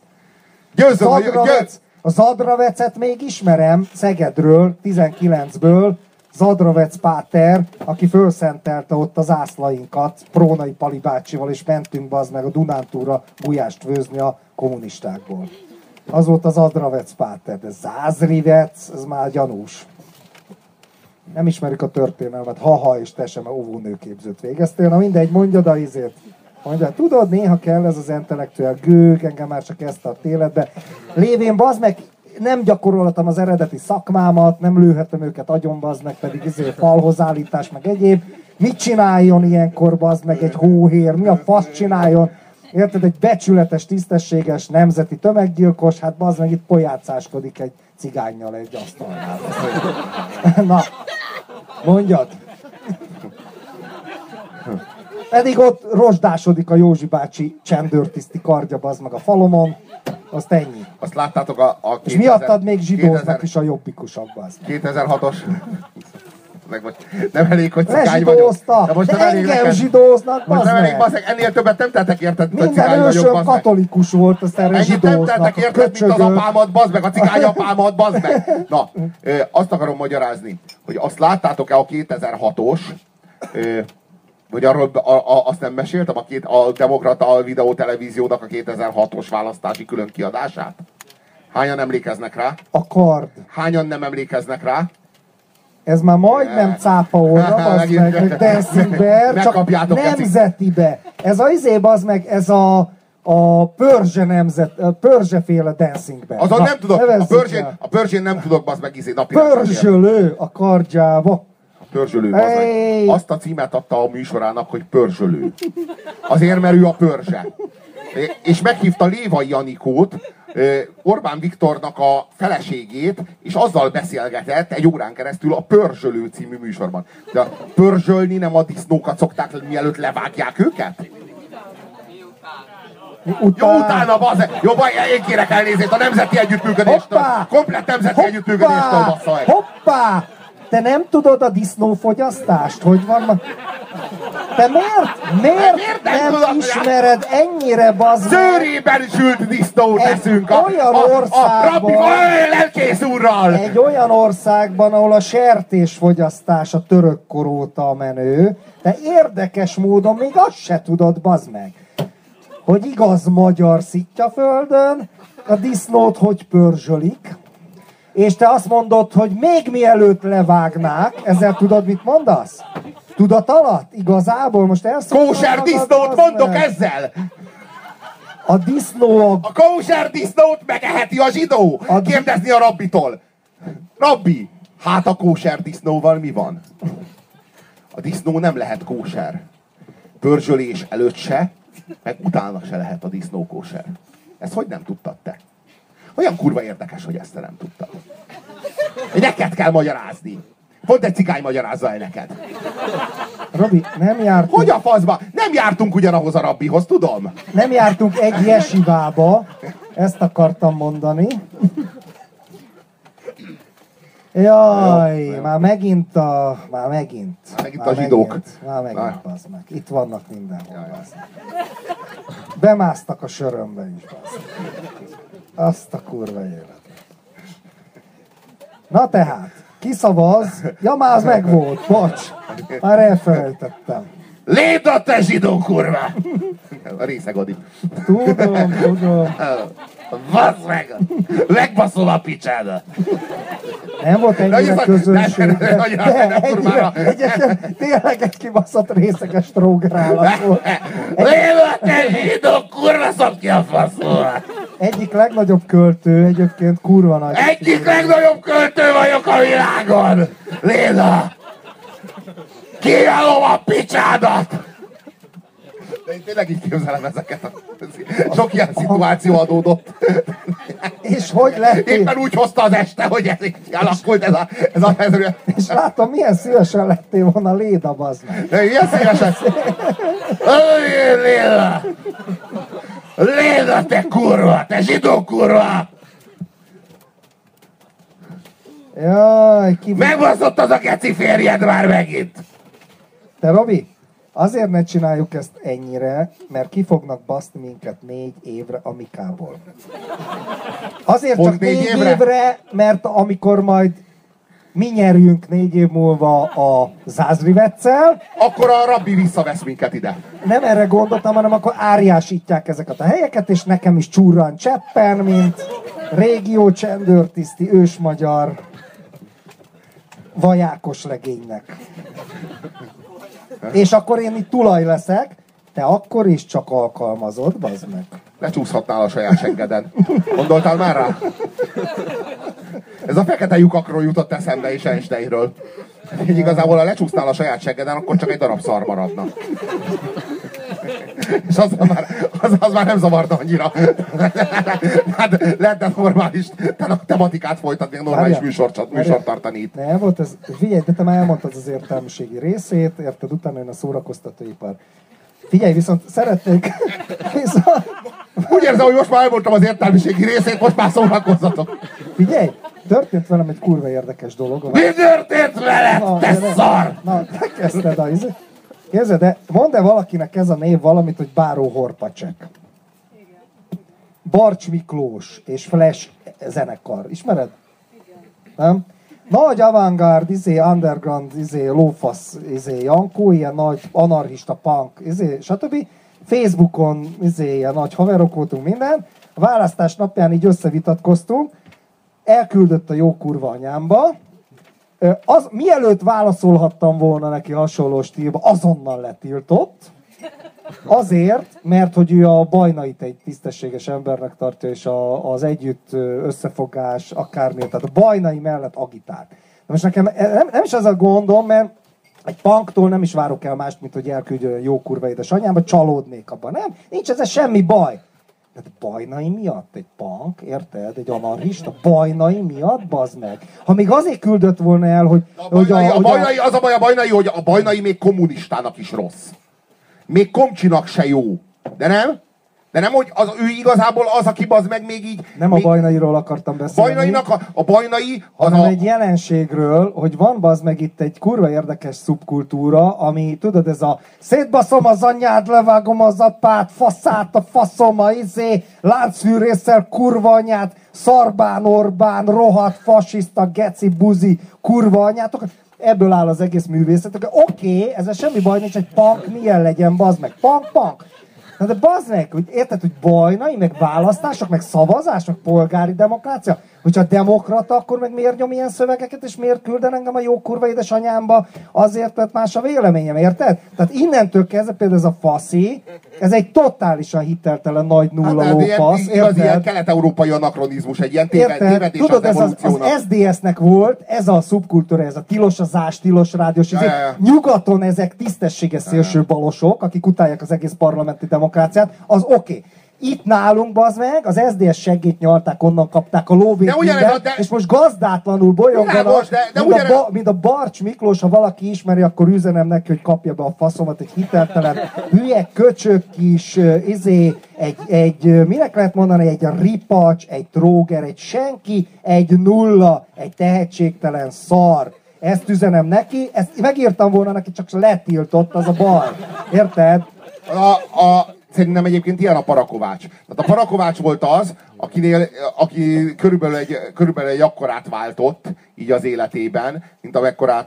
A Zadravecet még ismerem Szegedről, 19-ből, Zadravec Páter, aki fölszentelte ott az zászlainkat Prónai Pali bácsival, és mentünk bazd meg a Dunántúra gulyást főzni a kommunistákból. Az volt az Zadravec Páter, de Zászrivec, ez már gyanús. Nem ismerik a történelmet, ha és te sem óvónőképzőt végeztél, na mindegy, mondjad a izét. Mondja, tudod, néha kell ez az intellektuál gőg, engem már csak ezt a életbe. Lévén, bazd meg, nem gyakoroltam az eredeti szakmámat, nem lőhetem őket agyon, bazd meg, pedig falhozállítás, meg egyéb. Mit csináljon ilyenkor, bazd meg, egy hóhér? Mi a fasz csináljon? Érted, egy becsületes, tisztességes, nemzeti tömeggyilkos, hát bazd meg, itt pojácáskodik egy cigánnyal egy asztalnál. Na, mondjad. Pedig ott rozsdásodik a Józsi bácsi csendőrtiszti kardja, bazd meg a falomon, azt ennyi. Azt láttátok a és miattad még zsidóznak is a jobbikusak, bazd. 2006-os. Nem elég, hogy cigány vagyok. De engem zsidóznak, bazd meg. Ennél többet nem tettek érted, hogy cigány vagyok, bazd meg. katolikus volt, azt erre zsidóznak. Nem tettek érted, mint az apámat, bazd meg, a cigány apámat, bazd meg. Na, azt akarom magyarázni, hogy azt láttátok-e a 2006-os, vagy arról azt nem meséltem, a Demokrata videótelevíziónak a 2006-os választási külön kiadását? Hányan emlékeznek rá? A kard. Hányan nem emlékeznek rá? Ez már majdnem cápa óra, az meg Dancing Bear, csak nemzetibe. Ez a bazd meg, ez a Pörzse-féle Dancing Bear. Azon nem tudok, a Pörzsén nem tudok, bazd meg napi Pörzsölő a kardjába. Pörzsölő, bazd meg. Azt a címet adta a műsorának, hogy Pörzsölő. Azért, mert ő a Pörzse. És meghívta Lévai Anikót, Orbán Viktornak a feleségét, és azzal beszélgetett egy órán keresztül a Pörzsölő című műsorban. De pörzsölni nem a disznókat szokták, mielőtt levágják őket? Jó, utána, bazd! Jó, én kérek elnézést a nemzeti együttműködéstől. Komplett nemzeti együttműködéstől, bassza meg. Hoppá! Te nem tudod a disznófogyasztást? Hogy van? Te miért nem ismered ennyire, bazd meg? Szőrében sült disznót eszünk olyan országban, lelkész úrral! Egy olyan országban, ahol a sertésfogyasztás a török kor óta menő, de érdekes módon még azt se tudod, bazd meg, hogy igaz magyar szittyaföldön a disznót hogy pörzsölik, és te azt mondod, hogy még mielőtt levágnák, ezzel tudod, mit mondasz? Tudat alatt? Igazából most elszólom. Kóser disznót mondok ezzel! A disznó... A kóser disznót megeheti a zsidó! Kérdezni a rabbitól. Rabbi, hát a kóser disznóval mi van? A disznó nem lehet kóser. Pörzsölés előtt se, meg utána se lehet a disznó kóser. Ezt hogy nem tudtad te? Olyan kurva érdekes, hogy ezt te nem tudtad. Neked kell magyarázni. Pont egy cigány magyarázza el neked. Robi, nem jártunk... Hogy a faszba? Nem jártunk ugyanahoz a rabbihoz, tudom. Nem jártunk egy jesivába. Ezt akartam mondani. Jaj, már megint a zsidók. Már megint, bazd meg. Itt vannak mindenhol, bazd meg. Bemásztak a sörömbe is, bazd meg. Azt a kurva élet. Na tehát, kiszavaz. Ja, már az megvolt, bocs. Már elfelejtettem. Lépd a te zsidó kurva! A részegodi. Tudom. Vasz meg! Megbaszol a picsádat! Nem volt ennyire közönség. Egyébként tényleg egy kibaszott részeges trógerállat volt. Lépd a te zsidó kurva, szab ki a faszol! Egyik legnagyobb költő, egyébként kurva nagy. Egyik legnagyobb költő vagyok a világon! Léna! Kívánom a picsádat! De én tényleg így képzelem ezeket. Sok ilyen szituáció adódott. És hogy lett? Éppen úgy hozta az este, hogy ez így alakult ez a és látom, milyen szívesen lettél volna Léda, bazd meg. De milyen szívesen? Léda! Léda, te kurva! Te zsidó kurva! Jaj, megbaszott az a geci férjed már megint! Te Robi, azért ne csináljuk ezt ennyire, mert ki fognak baszni minket 4 évre a Mikából. Azért csak 4 évre, mert amikor majd mi nyerjünk 4 év múlva a Zászriveccel, akkor a rabbi visszavesz minket ide. Nem erre gondoltam, hanem akkor áriásítják ezeket a helyeket, és nekem is csurran cseppen, mint régió csendőrtiszti ősmagyar vajákos legénynek. És akkor én itt tulaj leszek, te akkor is csak alkalmazod, bazd meg. Lecsúszhatnál a saját seggeden. Gondoltál már rá? Ez a fekete lyukakról jutott eszembe és Einsteinről. Így igazából, ha lecsúsznál a saját seggeden, akkor csak egy darab szar maradna. És az már nem zavarna annyira. Hát lehetne normális tematikát folytatni, normális műsort tartani itt. Nem volt ez, figyelj, de te már elmondtad az értelmiségi részét, érted, utána jön a szórakoztatóipar. Figyelj, viszont szeretnék... Úgy érzem, hogy most már elmondtam az értelmiségi részét, most már szórakozzatok. Figyelj, történt velem egy kurva érdekes dolog. Mi történt veled, te szar? Na, te kezdted a izé. Képzeld, de mondd-e valakinek ez a név valamit, hogy Báró Horpacsek? Barcs Miklós és Flash zenekar. Ismered? Igen. Nem? Nagy avantgárd, underground, lófasz, Jankó, ilyen nagy anarchista punk, stb. Facebookon ilyen nagy haverok voltunk minden. A választás napján így összevitatkoztunk. Elküldött a jó kurva anyámba. Mielőtt válaszolhattam volna neki hasonló stílba, azonnal letiltott. Azért, mert hogy ő a Bajnait egy tisztességes embernek tartja, és az együtt összefogás, akármi, tehát a Bajnai mellett agitált. De most nekem nem is az a gondom, mert egy punktól nem is várok el mást, mint hogy elküldjön jó kurva édesanyámba, csalódnék abban. Nem, nincs ezzel semmi baj. De Bajnai miatt egy punk, érted? Egy anarchista Bajnai miatt, bazd meg. Ha még azért küldött volna el, hogy... Az a baj a Bajnai, hogy a Bajnai még kommunistának is rossz. Még komcsinak se jó. De nem? De nem, hogy ő igazából az, aki bazd meg még így... Nem még... a Bajnairól akartam beszélni. A Bajnai... Hanem egy jelenségről, hogy van bazd meg itt egy kurva érdekes szubkultúra, ami, tudod, ez a szétbaszom az anyád, levágom az apát, faszát, a faszom, láncfűrésszel kurva anyát, szarbán Orbán, rohadt fasiszta, geci, buzi, kurva anyátok. Ebből áll az egész művészet. Oké, ezzel semmi baj nincs, egy punk milyen legyen, bazd meg. Punk. Na de bazd meg, hogy érted, hogy Bajnai, meg választások, meg szavazás, meg polgári demokrácia? Hogyha demokrata, akkor meg miért nyom ilyen szövegeket, és miért külden engem a jó kurva édesanyámba? Azért, mert más a véleményem, érted? Tehát innentől kezdve például ez a faszi, ez egy totálisan hiteltelen nagy nulla lófasz, érted? Ilyen kelet-európai anakronizmus, egy ilyen tévedés. Tudod, ez az SZDSZ-nek volt, ez a szubkultúra, ez a tilos az ás, tilos rádiós, nyugaton ezek tisztességes szélsőbalosok, akik utálják az egész parlamenti demokráciát, az oké. Itt nálunk, bazd meg, az SZDSZ seggét nyalták, onnan kapták a lóvét mindent, és most gazdátlanul bolyonganak, mint a Barcs Miklós, ha valaki ismeri, akkor üzenem neki, hogy kapja be a faszomat, egy hiteltelen, hülye, köcsök kis, minek lehet mondani, egy ripacs, egy tróger, egy senki, egy nulla, egy tehetségtelen szar. Ezt üzenem neki, ezt megírtam volna neki, csak letiltott, az a baj. Érted? Szerintem egyébként ilyen a Parakovács. Tehát a Parakovács volt az, aki körülbelül egy akkorát váltott így az életében, mint amekkorát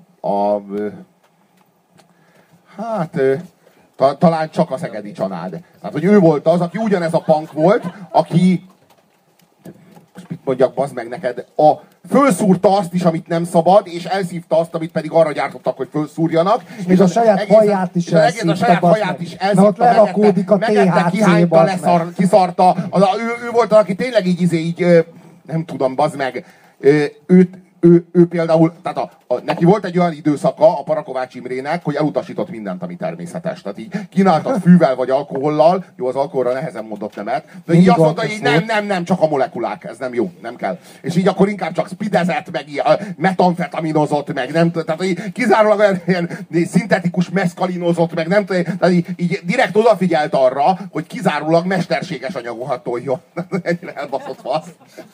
talán csak a Szegedi Csanád. Tehát, hogy ő volt az, aki ugyanez a punk volt, aki, most mit mondjak, bazd meg neked, fölszúrta azt is, amit nem szabad, és elszívta azt, amit pedig arra gyártottak, hogy fölszúrjanak. És a saját haját is elszívta. A saját haját is elszívta. Ott lerakódik a THC, kihányta, kiszarta. Ő volt, aki tényleg így nem tudom, bazd meg, ő például, tehát neki volt egy olyan időszaka a Parakovács Imrének, hogy elutasított mindent, ami természetes. Tehát így kínáltak fűvel vagy alkohollal, jó, az alkoholra nehezen mondott nemet, de így azt mondta, hogy nem, csak a molekulák, ez nem jó, nem kell. És így akkor inkább csak speedezett, meg metamfetaminozott, meg nem tudom, tehát így kizárólag ilyen szintetikus meszkalinozott, meg nem tudom, tehát így direkt odafigyelt arra, hogy kizárólag mesterséges anyagokat toljon. Ennyire elbaszott fasz.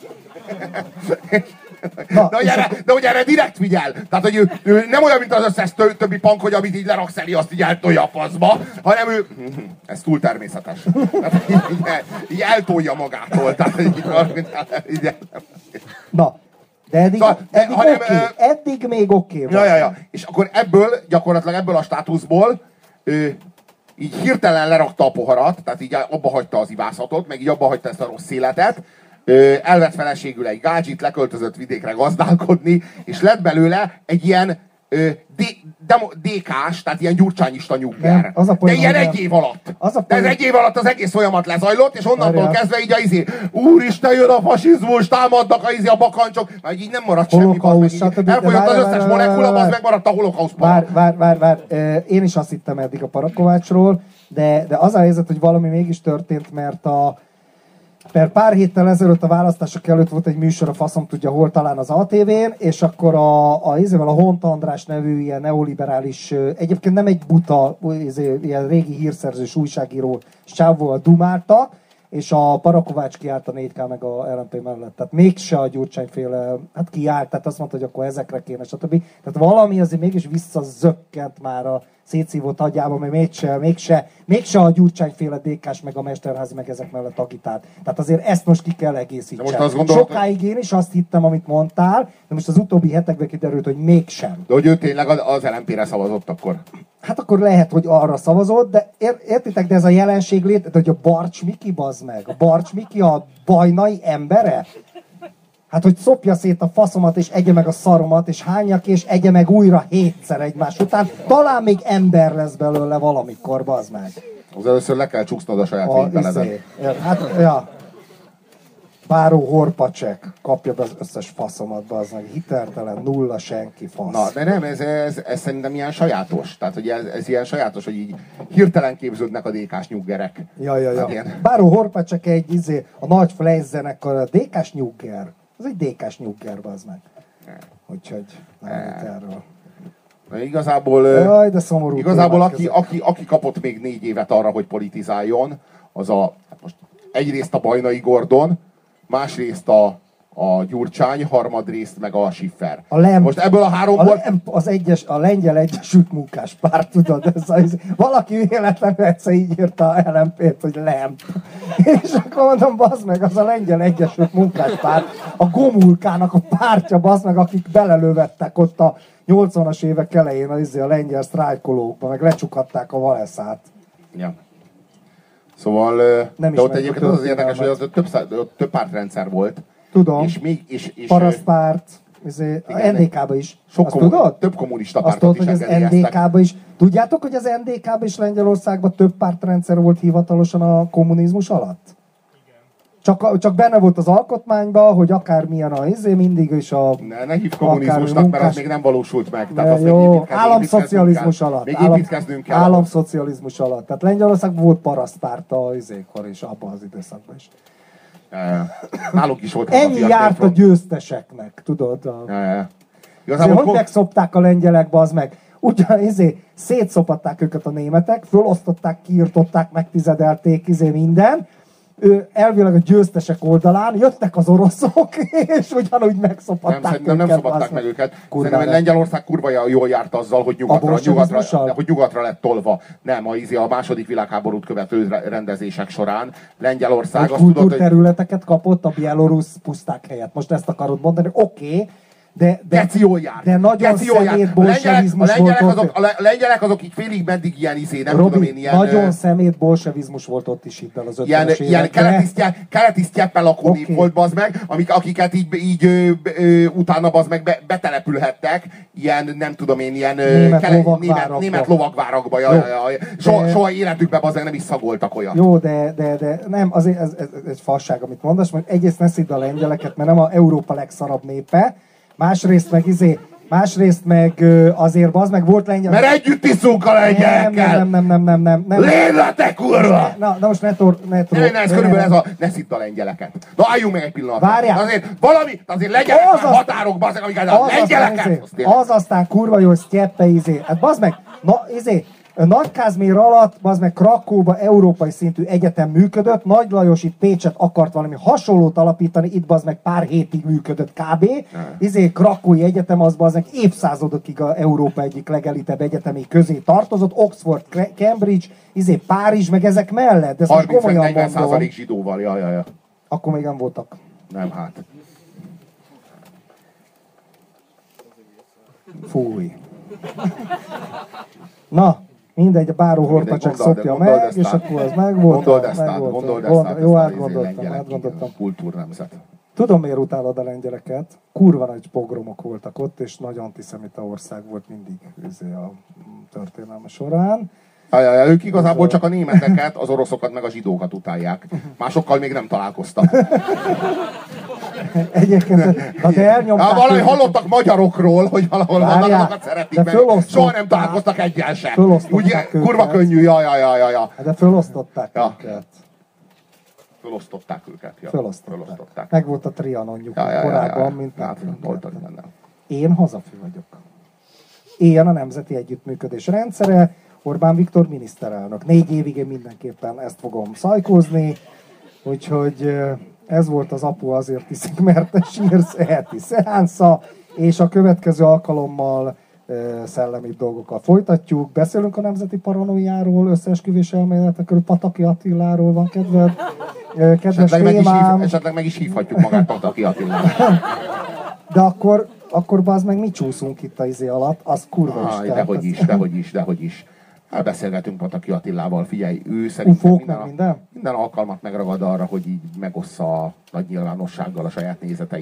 De hogy erre direkt figyel. Tehát, hogy ő nem olyan, mint az összes többi punk, hogy amit így leraksz elé, azt így eltolja a faszba, hanem ő... Ez túl természetes. Tehát, így eltolja magától. Tehát, így Na, de eddig még oké. Ja. És akkor gyakorlatilag ebből a státuszból így hirtelen lerakta a poharat, tehát így abba hagyta az ivászatot, meg így abba hagyta ezt a rossz életet, elvett feleségül egy gádzsit, leköltözött vidékre gazdálkodni, és lett belőle egy ilyen DK-s, tehát ilyen gyurcsányista nyugger. De ilyen egy év alatt. De ez egy év alatt az egész folyamat lezajlott, és onnantól kezdve így úristen, jön a fasizmus, támadnak a bakancsok, mert így nem maradt semmi. Elfogyott az összes molekula, az megmaradt a holokauszt. Vár. Én is azt hittem eddig a Parakovácsról, de az a helyzet, hogy valami mégis történt, mert pár héttel ezelőtt a választások előtt volt egy műsor, a faszom tudja hol, talán az ATV-n, és akkor a Hont András nevű ilyen neoliberális, egyébként nem egy buta, ilyen régi hírszerzős újságíró csávóval dumáltak, és a Parakovács kiállt a 4K meg a LMP mellett. Tehát mégse a Gyurcsányféle, hát kiállt, tehát azt mondta, hogy akkor ezekre kéne, stb. Tehát valami azért mégis visszazökkent már a szétszívott agyába, mert mégse a Gyurcsányféle DK-s meg a Mesterházi meg ezek mellett agitált. Tehát azért ezt most ki kell egészíteni. Sokáig én is azt hittem, amit mondtál, de most az utóbbi hetekben kiderült, hogy mégsem. De hogy ő tényleg az LMP-re szavazott akkor? Hát akkor lehet, hogy arra szavazott, de értitek, de ez a jelenség hogy a Barcs Miki, bazd meg. A Barcs Miki a Bajnai embere? Hát, hogy szopja szét a faszomat, és egye meg a szaromat, és hányja ki, és egye meg újra 7-szer egymás után. Talán még ember lesz belőle valamikor, bazd meg. Az először le kell csúsznod a saját vénybeledet. Hát, ja. Báró Horpacsek kapja be az összes faszomat, bazd meg. Hiteltelen, nulla, senki, fasz. Na, de nem, ez szerintem ilyen sajátos. Tehát, hogy ez ilyen sajátos, hogy így hirtelen képződnek a DK-s nyuggerek. Ja. Hát ilyen... Báró Horpacsek a nagy Fleisz zenekar, a DK-s nyugger. Ez egy DK-s nyugger, bazd meg. Úgyhogy nem itt erről. Igazából, jaj, de szomorú, igazából aki kapott még 4 évet arra, hogy politizáljon, az most egyrészt a Bajnai Gordon, másrészt a Gyurcsány, harmadrészt meg a Schiffer. Most ebből a 3-ból... A Lengyel Egyesült Munkáspárt, tudod, valaki véletlenül egyszer így írta a LMP-t, hogy LEMP. És akkor mondom, bazd meg, az a Lengyel Egyesült Munkáspárt, a Gomulkának a pártja, bazd meg, akik belelövettek ott a 80-as évek elején a lengyel sztrájkolókba, meg lecsukadták a Valeszát. Ja. Szóval, de ott egyébként az érdekes, hogy az több pártrendszer volt. Tudom. És Parasztpárt, a NDK-ba is. Azt tudod? Több kommunista pártot tudod, hogy az NDK-ba is. Tudjátok, hogy az NDK-ba is Lengyelországban több pártrendszer volt hivatalosan a kommunizmus alatt? Csak benne volt az alkotmányban, hogy akármilyen mindig is a... Ne hívd kommunizmusnak, mert az még nem valósult meg. Tehát jó, államszocializmus alatt. Még építkeznünk kell. Államszocializmus alatt. Tehát Lengyelországban volt parasztpárt a izékor is, abban az időszakban is. Nálunk is volt. Ennyi járt a győzteseknek, tudod? Igazából hogy megszopták a lengyelek, bazd meg? Ugyan szétszopatták őket a németek, fölosztották, kiirtották, megtizedelték, minden. Elvileg a győztesek oldalán jöttek az oroszok, és ugyanúgy megszopatták őket. Nem szopatták meg őket. Szerintem Lengyelország kurva jól járt azzal, hogy nyugatra lett tolva. Nem, a második világháborút követő rendezések során Lengyelország... Kultúrterületeket kapott a bielorusz puszták helyett. Most ezt akarod mondani, oké. De nagyon szemét bolsevizmus volt ott. A lengyelek azok így félig meddig ilyen nem tudom én ilyen... Nagyon szemét bolsevizmus volt ott is itt az 50-es ilyen keleti sztyeppel lakó nép volt, bazd meg, akiket így utána bazd meg betelepülhettek, ilyen nem tudom én, ilyen német lovagvárakba. Soha életükben bazd meg nem is szagoltak olyat. Jó, de nem, azért ez egy fasság, amit mondasz, mert egyrészt ne szidd a lengyeleket, mert nem a Európa legszarabb népe, másrészt meg azért bazd meg volt lengyel... Mert együtt iszunk a lengyelekkel! Nem. Lélletek, kurva! Na most ez körülbelül ez a... Ne szidd a lengyeleket. Na álljunk meg egy pillanat. Várjál! Azért legyenek már határok, bazd meg, amiket a lengyeleket... Az aztán kurva jó, hogy sztyeppe Hát bazd meg, Nagy Kázmér alatt, az meg Krakóba európai szintű egyetem működött, Nagy Lajos itt Pécset akart valami hasonlót alapítani, itt az meg pár hétig működött kb. Krakói Egyetem az meg évszázadokig a Európa egyik legelitebb egyetemi közé tartozott, Oxford, Cambridge, Párizs, meg ezek mellett. De 30-40% zsidóval, ja. Akkor még nem voltak. Nem, hát. Fúj. Na, mindegy, a Báró Horpacsek szopja meg, és akkor az megvolt. Gondold ezt jó, átgondoltam. Kultúrnemzet. Tudom, miért utálod a lengyeleket? Kurva nagy pogromok voltak ott, és nagy antiszemita ország volt mindig a történelme során. Ők igazából csak a németeket, az oroszokat meg a zsidókat utálják. Másokkal még nem találkoztak. Egyébként, de elnyomták... Valami hallottak magyarokról, hogy valahol vannak, szeretik meg. Soha nem találkoztak egyen sem. Ugye, kurva könnyű, ja. De fölosztották őket. Fölosztották őket, ja. Fölosztották. Meg volt a Trianonjuk korábban, mint Én hazafi vagyok. Éljen a nemzeti együttműködés rendszere, Orbán Viktor miniszterelnök. 4 évig én mindenképpen ezt fogom szajkózni, úgyhogy ez volt az Apu azért iszik, mert te sírsz heti szeánsza, és a következő alkalommal szellemi dolgokkal folytatjuk. Beszélünk a nemzeti paranoiáról, összeesküvés elméletekről, Pataki Attiláról van kedved. Kedves esetleg meg is hívhatjuk magát Pataki Attiláról. De akkor bazd meg mi csúszunk itt a alatt, az kurva Dehogy is. Beszélgetünk Pataki Attilával, figyelj, ő szerintem minden alkalmat megragad arra, hogy így megossza a nagy nyilvánossággal a saját nézeteit.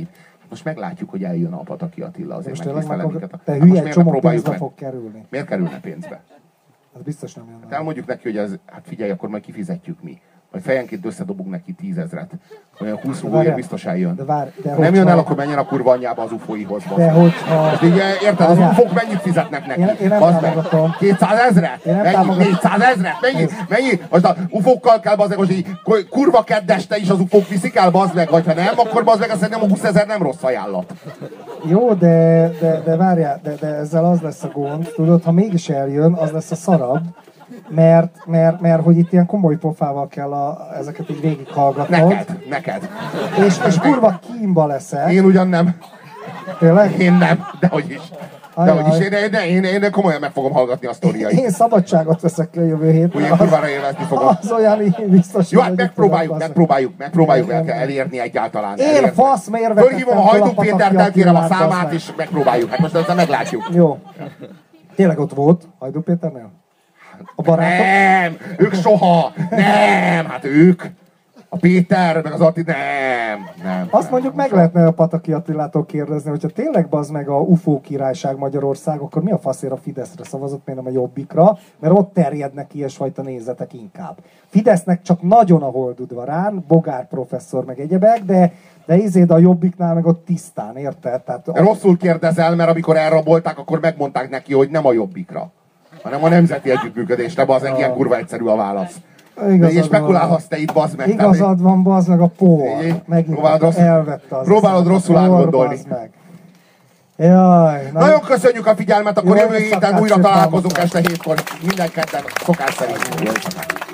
Most meglátjuk, hogy eljön a Pataki Attila, azért megkésztelen minket. Te hát hülye, egy csomó pénzbe fog kerülni. Miért kerülne pénzbe? Hát biztos nem jön. Hát elmondjuk neki, hogy ez, hát figyelj, akkor majd kifizetjük mi. Majd fejenként összedobunk neki 10 000-et. Olyan 20 rúgóért biztos eljön. De nem jön el, akkor menjen a kurva anyjába az UFO-ihoz. De hogyha... Ezt így érted, az UFO-k mennyit fizetnek neki? Én nem támogatom. 200 000-et? Mennyi? 400 000-et? Mennyi? Most a UFO-kkal kell bazdmeg, most így kurva keddeste is az UFO-k viszik el, bazdmeg, vagy ha nem, akkor bazdmeg, azt szerintem a 20 000 nem rossz ajánlat. Jó, de várjál, de ezzel az lesz a gond, tudod, ha mégis eljön, az lesz a szarabb, mert hogy itt ilyen komoly pofával kell ezeket így végighallgatnod. Neked. És kurva kínba leszel. Én ugyan nem. Tényleg? Én nem, dehogy is. Én komolyan meg fogom hallgatni a sztoriait. Én szabadságot veszek ki a jövő héten. Ugye kurvára élvezni fogom. Az olyan biztos. Jó, hát megpróbáljuk elérni egyáltalán. Én fasz mérvetettem. Fölhívom a Hajdú Pétert, elkérem a számát, és megpróbáljuk. Hát most ezt meglátjuk. Jó. Tényleg ott volt Hajdú Péternél? A barátok? Nem, ők soha. Nem, hát ők. A Péter, meg az Attila, nem. Azt mondjuk meg lehetne a Pataki Attilától kérdezni, hogyha tényleg bazd meg a UFO királyság Magyarország, akkor mi a faszért a Fideszre szavazott, miért nem a Jobbikra, mert ott terjednek ilyesfajta nézetek inkább. Fidesznek csak nagyon a holdudvarán, Bogár professzor meg egyebek, de a Jobbiknál meg ott tisztán, érted? Tehát rosszul kérdezel, mert amikor elrabolták, akkor megmondták neki, hogy nem a Jobbikra, hanem a nemzeti együttműködésre, bazdmeg, ilyen kurva egyszerű a válasz. És spekulálhatsz te itt, bazd meg. Igazad van, bazd meg a por. Megint elvette az. Próbálod rosszul átgondolni. Jaj. Nagyon köszönjük a figyelmet, akkor jövő héten újra találkozunk este 7-kor. Minden kedden szokás szerint.